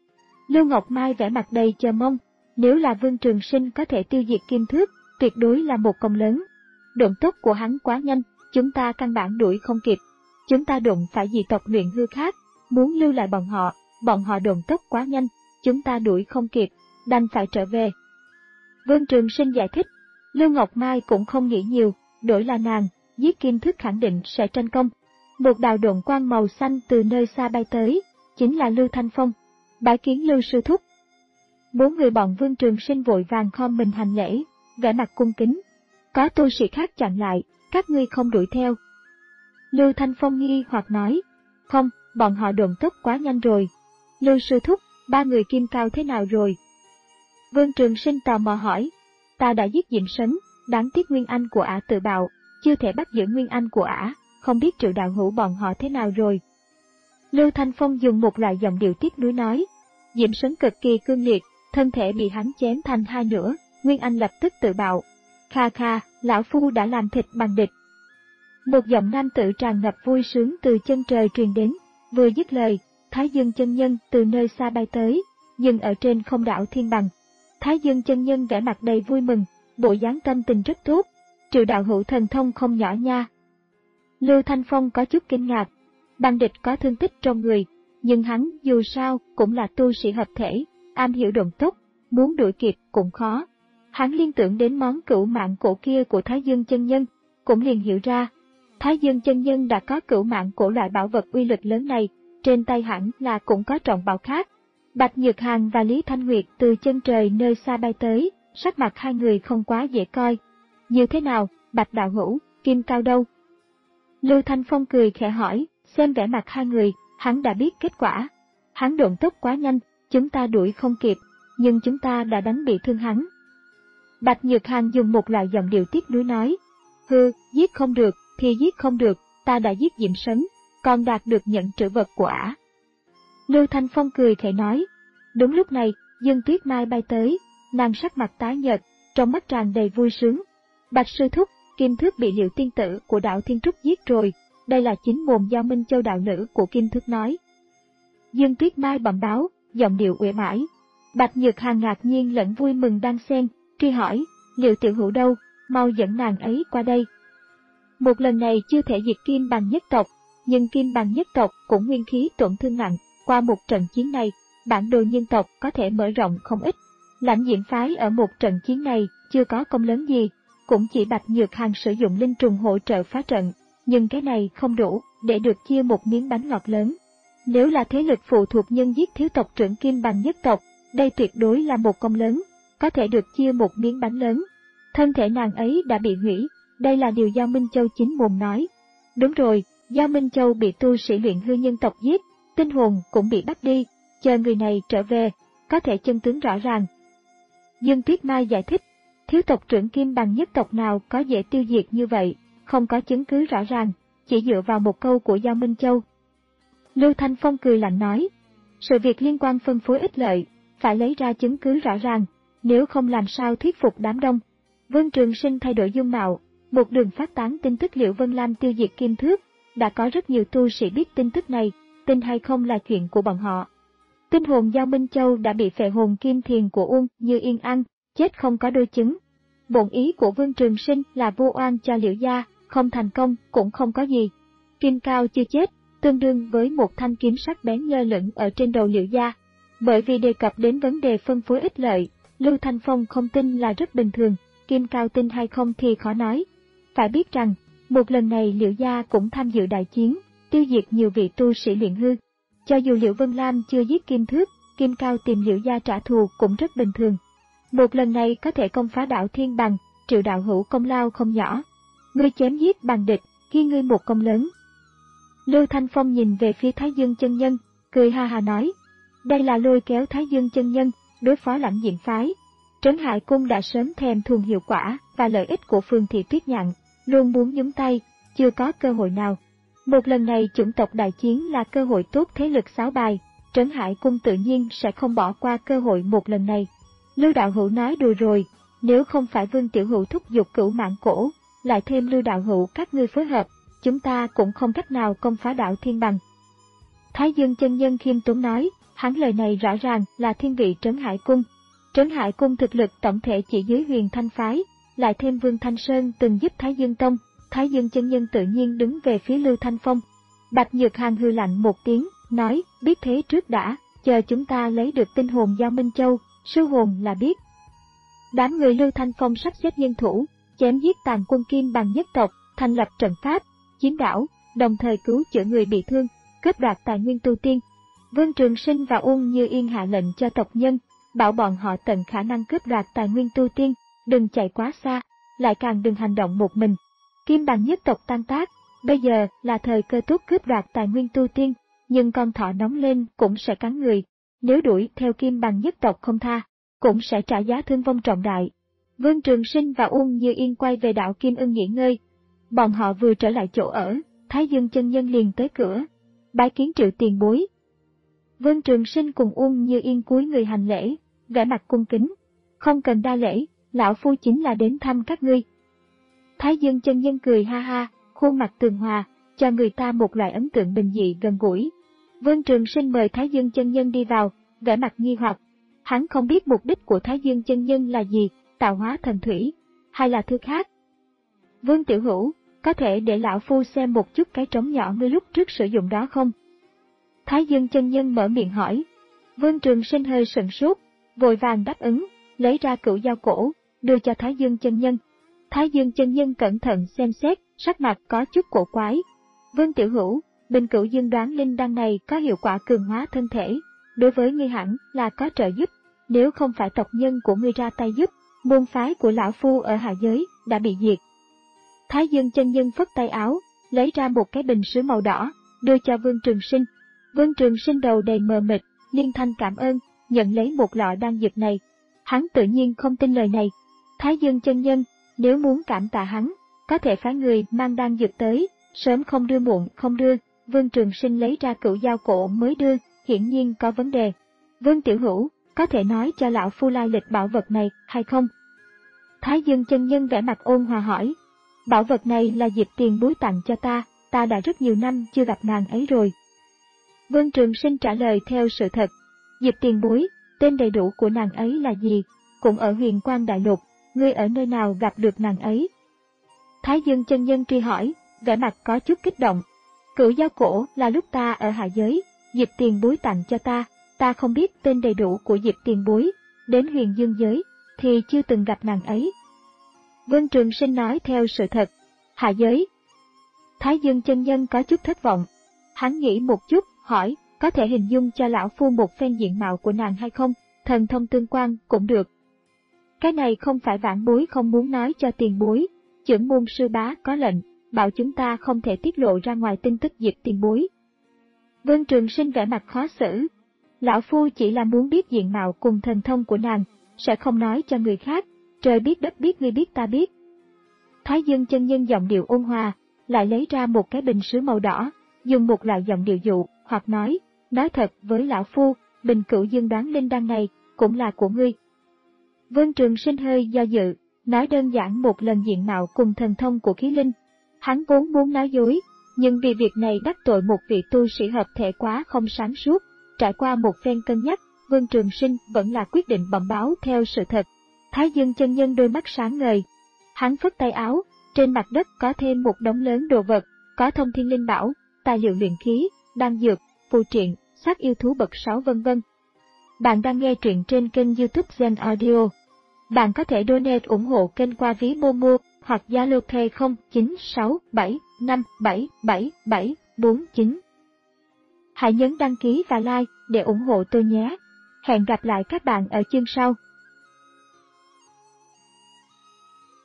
Lưu Ngọc Mai vẻ mặt đầy chờ mong, nếu là Vương Trường Sinh có thể tiêu diệt Kim Thước, tuyệt đối là một công lớn. Độn tốc của hắn quá nhanh, chúng ta căn bản đuổi không kịp. Chúng ta đụng phải dị tộc luyện hư khác, muốn lưu lại bọn họ, bọn họ độn tốc quá nhanh, chúng ta đuổi không kịp, đành phải trở về. Vương Trường Sinh giải thích, Lưu Ngọc Mai cũng không nghĩ nhiều, đổi là nàng, giết Kim Thước khẳng định sẽ tranh công. Một đạo độn quang màu xanh từ nơi xa bay tới, chính là Lưu Thanh Phong. Bái kiến Lưu sư thúc. Bốn người bọn Vương Trường Sinh vội vàng khom mình hành lễ, vẻ mặt cung kính. Có tu sĩ khác chặn lại, các ngươi không đuổi theo. Lưu Thanh Phong nghi hoặc nói, không, bọn họ độn tốc quá nhanh rồi. Lưu sư thúc, ba người Kim Cao thế nào rồi? Vương Trường Sinh tò mò hỏi, ta đã giết Diệm Sấn, đáng tiếc nguyên anh của ả tự bạo, chưa thể bắt giữ nguyên anh của ả, không biết Triệu đạo hữu bọn họ thế nào rồi. Lưu Thanh Phong dùng một loại giọng điệu tiếc nuối nói, Diệm Sấn cực kỳ cương liệt, thân thể bị hắn chém thành hai nửa, nguyên anh lập tức tự bạo. Kha kha, lão phu đã làm thịt bằng địch. Một giọng nam tử tràn ngập vui sướng từ chân trời truyền đến, vừa dứt lời, Thái Dương chân nhân từ nơi xa bay tới, dừng ở trên không đảo Thiên Bằng. Thái Dương chân nhân vẻ mặt đầy vui mừng, bộ dáng tâm tình rất tốt, Triệu đạo hữu thần thông không nhỏ nha. Lưu Thanh Phong có chút kinh ngạc, bằng địch có thương tích trong người, nhưng hắn dù sao cũng là tu sĩ hợp thể, am hiểu độn tốc, muốn đuổi kịp cũng khó. Hắn liên tưởng đến món cửu mạng cổ kia của Thái Dương chân nhân, cũng liền hiểu ra, Thái Dương chân nhân đã có cửu mạng cổ loại bảo vật uy lực lớn này, trên tay hẳn là cũng có trọng bảo khác. Bạch Nhược Hàn và Lý Thanh Nguyệt từ chân trời nơi xa bay tới, sắc mặt hai người không quá dễ coi. Như thế nào, Bạch đạo hữu, Kim Cao đâu? Lưu Thanh Phong cười khẽ hỏi, xem vẻ mặt hai người, hắn đã biết kết quả. Hắn độn tốc quá nhanh, chúng ta đuổi không kịp, nhưng chúng ta đã đánh bị thương hắn. Bạch Nhược Hàn dùng một loại giọng điệu tiếc nuối nói, hư, giết không được, thì giết không được, ta đã giết Diệm Sấn, còn đạt được nhận trữ vật của ả. Lưu Thanh Phong cười khẽ nói, Đúng lúc này, Dương Tuyết Mai bay tới, nàng sắc mặt tái nhợt, trong mắt tràn đầy vui sướng. Bạch sư thúc, Kim Thước bị Liệu tiên tử của đạo Thiên Trúc giết rồi, đây là chính mồm do Minh Châu đạo nữ của Kim Thước nói. Dương Tuyết Mai bẩm báo, giọng điệu uể oải. Bạch Nhược Hàn ngạc nhiên lẫn vui mừng đan xen, truy hỏi, Liệu tiểu hữu đâu, mau dẫn nàng ấy qua đây. Một lần này chưa thể diệt Kim Bằng nhất tộc, nhưng Kim Bằng nhất tộc cũng nguyên khí tổn thương nặng, qua một trận chiến này, bản đồ nhân tộc có thể mở rộng không ít. Lãnh Diễm phái ở một trận chiến này chưa có công lớn gì, cũng chỉ Bạch Nhược Hàn sử dụng linh trùng hỗ trợ phá trận, nhưng cái này không đủ để được chia một miếng bánh ngọt lớn. Nếu là thế lực phụ thuộc nhân giết thiếu tộc trưởng Kim Bằng nhất tộc, đây tuyệt đối là một công lớn, có thể được chia một miếng bánh lớn. Thân thể nàng ấy đã bị hủy, đây là điều do Minh Châu chính mồm nói. Đúng rồi, do Minh Châu bị tu sĩ luyện hư nhân tộc giết, tinh hồn cũng bị bắt đi, chờ người này trở về, có thể chân tướng rõ ràng. Dương Tuyết Mai giải thích, thiếu tộc trưởng Kim Bằng nhất tộc nào có dễ tiêu diệt như vậy, không có chứng cứ rõ ràng, chỉ dựa vào một câu của Giao Minh Châu. Lưu Thanh Phong cười lạnh nói, sự việc liên quan phân phối ích lợi, phải lấy ra chứng cứ rõ ràng, nếu không làm sao thuyết phục đám đông. Vương Trường Sinh thay đổi dung mạo, một đường phát tán tin tức Liễu Vân Lam tiêu diệt Kim Thước, đã có rất nhiều tu sĩ biết tin tức này, tin hay không là chuyện của bọn họ. Tinh hồn Giao Minh Châu đã bị phệ hồn kim thiền của Uông Như Yên ăn, chết không có đôi chứng. Bổn ý của Vương Trường Sinh là vu oan cho Liễu gia, không thành công cũng không có gì. Kim Cao chưa chết, tương đương với một thanh kiếm sắc bén lơ lửng ở trên đầu Liễu gia. Bởi vì đề cập đến vấn đề phân phối ích lợi, Lưu Thanh Phong không tin là rất bình thường, Kim Cao tin hay không thì khó nói. Phải biết rằng, một lần này Liễu gia cũng tham dự đại chiến, tiêu diệt nhiều vị tu sĩ luyện hư. Cho dù Liễu Vân Lam chưa giết Kim Thước, Kim Cao tìm Liễu gia trả thù cũng rất bình thường. Một lần này có thể công phá đạo Thiên Bằng, Triệu đạo hữu công lao không nhỏ. Ngươi chém giết bằng địch, ghi ngươi một công lớn. Lưu Thanh Phong nhìn về phía Thái Dương chân nhân, cười ha ha nói, đây là lôi kéo Thái Dương chân nhân, đối phó Lãnh Diễm phái. Trấn Hải Cung đã sớm thèm thuồng hiệu quả và lợi ích của Phương Thị Tuyết Nhạn, luôn muốn nhúng tay, chưa có cơ hội nào. Một lần này chủng tộc đại chiến là cơ hội tốt thế lực xáo bài, Trấn Hải Cung tự nhiên sẽ không bỏ qua cơ hội một lần này. Lưu đạo hữu nói đùa rồi, nếu không phải Vương tiểu hữu thúc giục Cửu Mãn Cổ, lại thêm Lưu đạo hữu các ngươi phối hợp, chúng ta cũng không cách nào công phá đạo Thiên Bằng. Thái Dương chân nhân khiêm tốn nói, hắn lời này rõ ràng là thiên vị Trấn Hải Cung. Trấn Hải Cung thực lực tổng thể chỉ dưới Huyền Thanh phái, lại thêm Vương Thanh Sơn từng giúp Thái Dương Tông, Thái Dương chân nhân tự nhiên đứng về phía Lưu Thanh Phong. Bạch Nhược Hàn hư lạnh một tiếng, nói, biết thế trước đã, chờ chúng ta lấy được tinh hồn Giao Minh Châu, sư hồn là biết. Đám người Lưu Thanh Phong sắp xếp nhân thủ, chém giết tàn quân Kim Bằng nhất tộc, thành lập trận pháp, chiếm đảo, đồng thời cứu chữa người bị thương, cướp đoạt tài nguyên tu tiên. Vương Trường Sinh và Uông Như Yên hạ lệnh cho tộc nhân, bảo bọn họ tận khả năng cướp đoạt tài nguyên tu tiên, đừng chạy quá xa, lại càng đừng hành động một mình. Kim Bằng nhất tộc tan tác, bây giờ là thời cơ tốt cướp đoạt tài nguyên tu tiên, nhưng con thỏ nóng lên cũng sẽ cắn người, nếu đuổi theo Kim Bằng nhất tộc không tha, cũng sẽ trả giá thương vong trọng đại. Vương Trường Sinh và Uông Như Yên quay về đạo Kim Ưng nghỉ ngơi. Bọn họ vừa trở lại chỗ ở, Thái Dương chân nhân liền tới cửa, bái kiến Triệu tiền bối. Vương Trường Sinh cùng Uông Như Yên cúi người hành lễ, vẻ mặt cung kính. Không cần đa lễ, lão phu chính là đến thăm các ngươi. Thái Dương chân nhân cười ha ha, khuôn mặt tường hòa, cho người ta một loại ấn tượng bình dị gần gũi. Vương Trường Sinh mời Thái Dương chân nhân đi vào, vẻ mặt nghi hoặc. Hắn không biết mục đích của Thái Dương chân nhân là gì, tạo hóa thần thủy, hay là thứ khác. Vương tiểu hữu, có thể để lão phu xem một chút cái trống nhỏ ngươi lúc trước sử dụng đó không? Thái Dương chân nhân mở miệng hỏi. Vương Trường Sinh hơi sững sốt, vội vàng đáp ứng, lấy ra cửu dao cổ, đưa cho Thái Dương chân nhân. Thái Dương chân nhân cẩn thận xem xét, sắc mặt có chút cổ quái. Vương tiểu hữu, bình cửu dương đoán linh đan này có hiệu quả cường hóa thân thể, đối với ngươi hẳn là có trợ giúp, nếu không phải tộc nhân của ngươi ra tay giúp, môn phái của lão phu ở hạ giới đã bị diệt. Thái Dương chân nhân phất tay áo, lấy ra một cái bình sứ màu đỏ, đưa cho Vương Trường Sinh. Vương Trường Sinh đầu đầy mờ mịt, liên thanh cảm ơn, nhận lấy một lọ đan dược này. Hắn tự nhiên không tin lời này. Thái Dương chân nhân, nếu muốn cảm tạ hắn, có thể phái người mang đan dược tới, sớm không đưa muộn không đưa. Vương Trường Sinh lấy ra cửu dao cổ mới đưa, hiển nhiên có vấn đề. Vương Tiểu Hữu, có thể nói cho lão phu lai lịch bảo vật này hay không? Thái Dương chân nhân vẻ mặt ôn hòa hỏi. Bảo vật này là Diệp tiền bối tặng cho ta, ta đã rất nhiều năm chưa gặp nàng ấy rồi. Vương Trường Sinh trả lời theo sự thật. Diệp tiền bối, tên đầy đủ của nàng ấy là gì? Cũng ở Huyền Quang Đại Lục, ngươi ở nơi nào gặp được nàng ấy? Thái Dương chân nhân truy hỏi, vẻ mặt có chút kích động. Cửu Giao Cổ là lúc ta ở hạ giới, Diệp tiền bối tặng cho ta, ta không biết tên đầy đủ của Diệp tiền bối, đến Huyền Dương giới thì chưa từng gặp nàng ấy. Vương Trường Sinh nói theo sự thật. Hạ giới. Thái Dương chân nhân có chút thất vọng. Hắn nghĩ một chút, hỏi, có thể hình dung cho lão phu một phen diện mạo của nàng hay không? Thần thông tương quan cũng được. Cái này không phải vãn bối không muốn nói cho tiền bối, chưởng môn sư bá có lệnh, bảo chúng ta không thể tiết lộ ra ngoài tin tức Diệp tiền bối. Vương Trường Sinh vẻ mặt khó xử. Lão phu chỉ là muốn biết diện mạo cùng thần thông của nàng, sẽ không nói cho người khác, trời biết đất biết ngươi biết ta biết. Thái Dương chân nhân giọng điệu ôn hòa, lại lấy ra một cái bình sứ màu đỏ, dùng một loại giọng điệu dụ, hoặc nói, nói thật với lão phu, bình Cửu Dương đoán linh đan này, cũng là của ngươi. Vương Trường Sinh hơi do dự, nói đơn giản một lần diện mạo cùng thần thông của khí linh. Hắn vốn muốn nói dối, nhưng vì việc này đắc tội một vị tu sĩ hợp thể quá không sáng suốt, trải qua một phen cân nhắc, Vương Trường Sinh vẫn là quyết định bẩm báo theo sự thật. Thái Dương chân nhân đôi mắt sáng ngời. Hắn phất tay áo, trên mặt đất có thêm một đống lớn đồ vật, có thông thiên linh bảo, tài liệu luyện khí, đan dược, phù triện, xác yêu thú bậc sáu vân vân. Bạn đang nghe truyện trên kênh YouTube Gen Audio. Bạn có thể donate ủng hộ kênh qua ví Momo hoặc Zalo Pay không chín sáu bảy năm bảy bảy bảy bốn chín. Hãy nhấn đăng ký và like để ủng hộ tôi nhé. Hẹn gặp lại các bạn ở chương sau.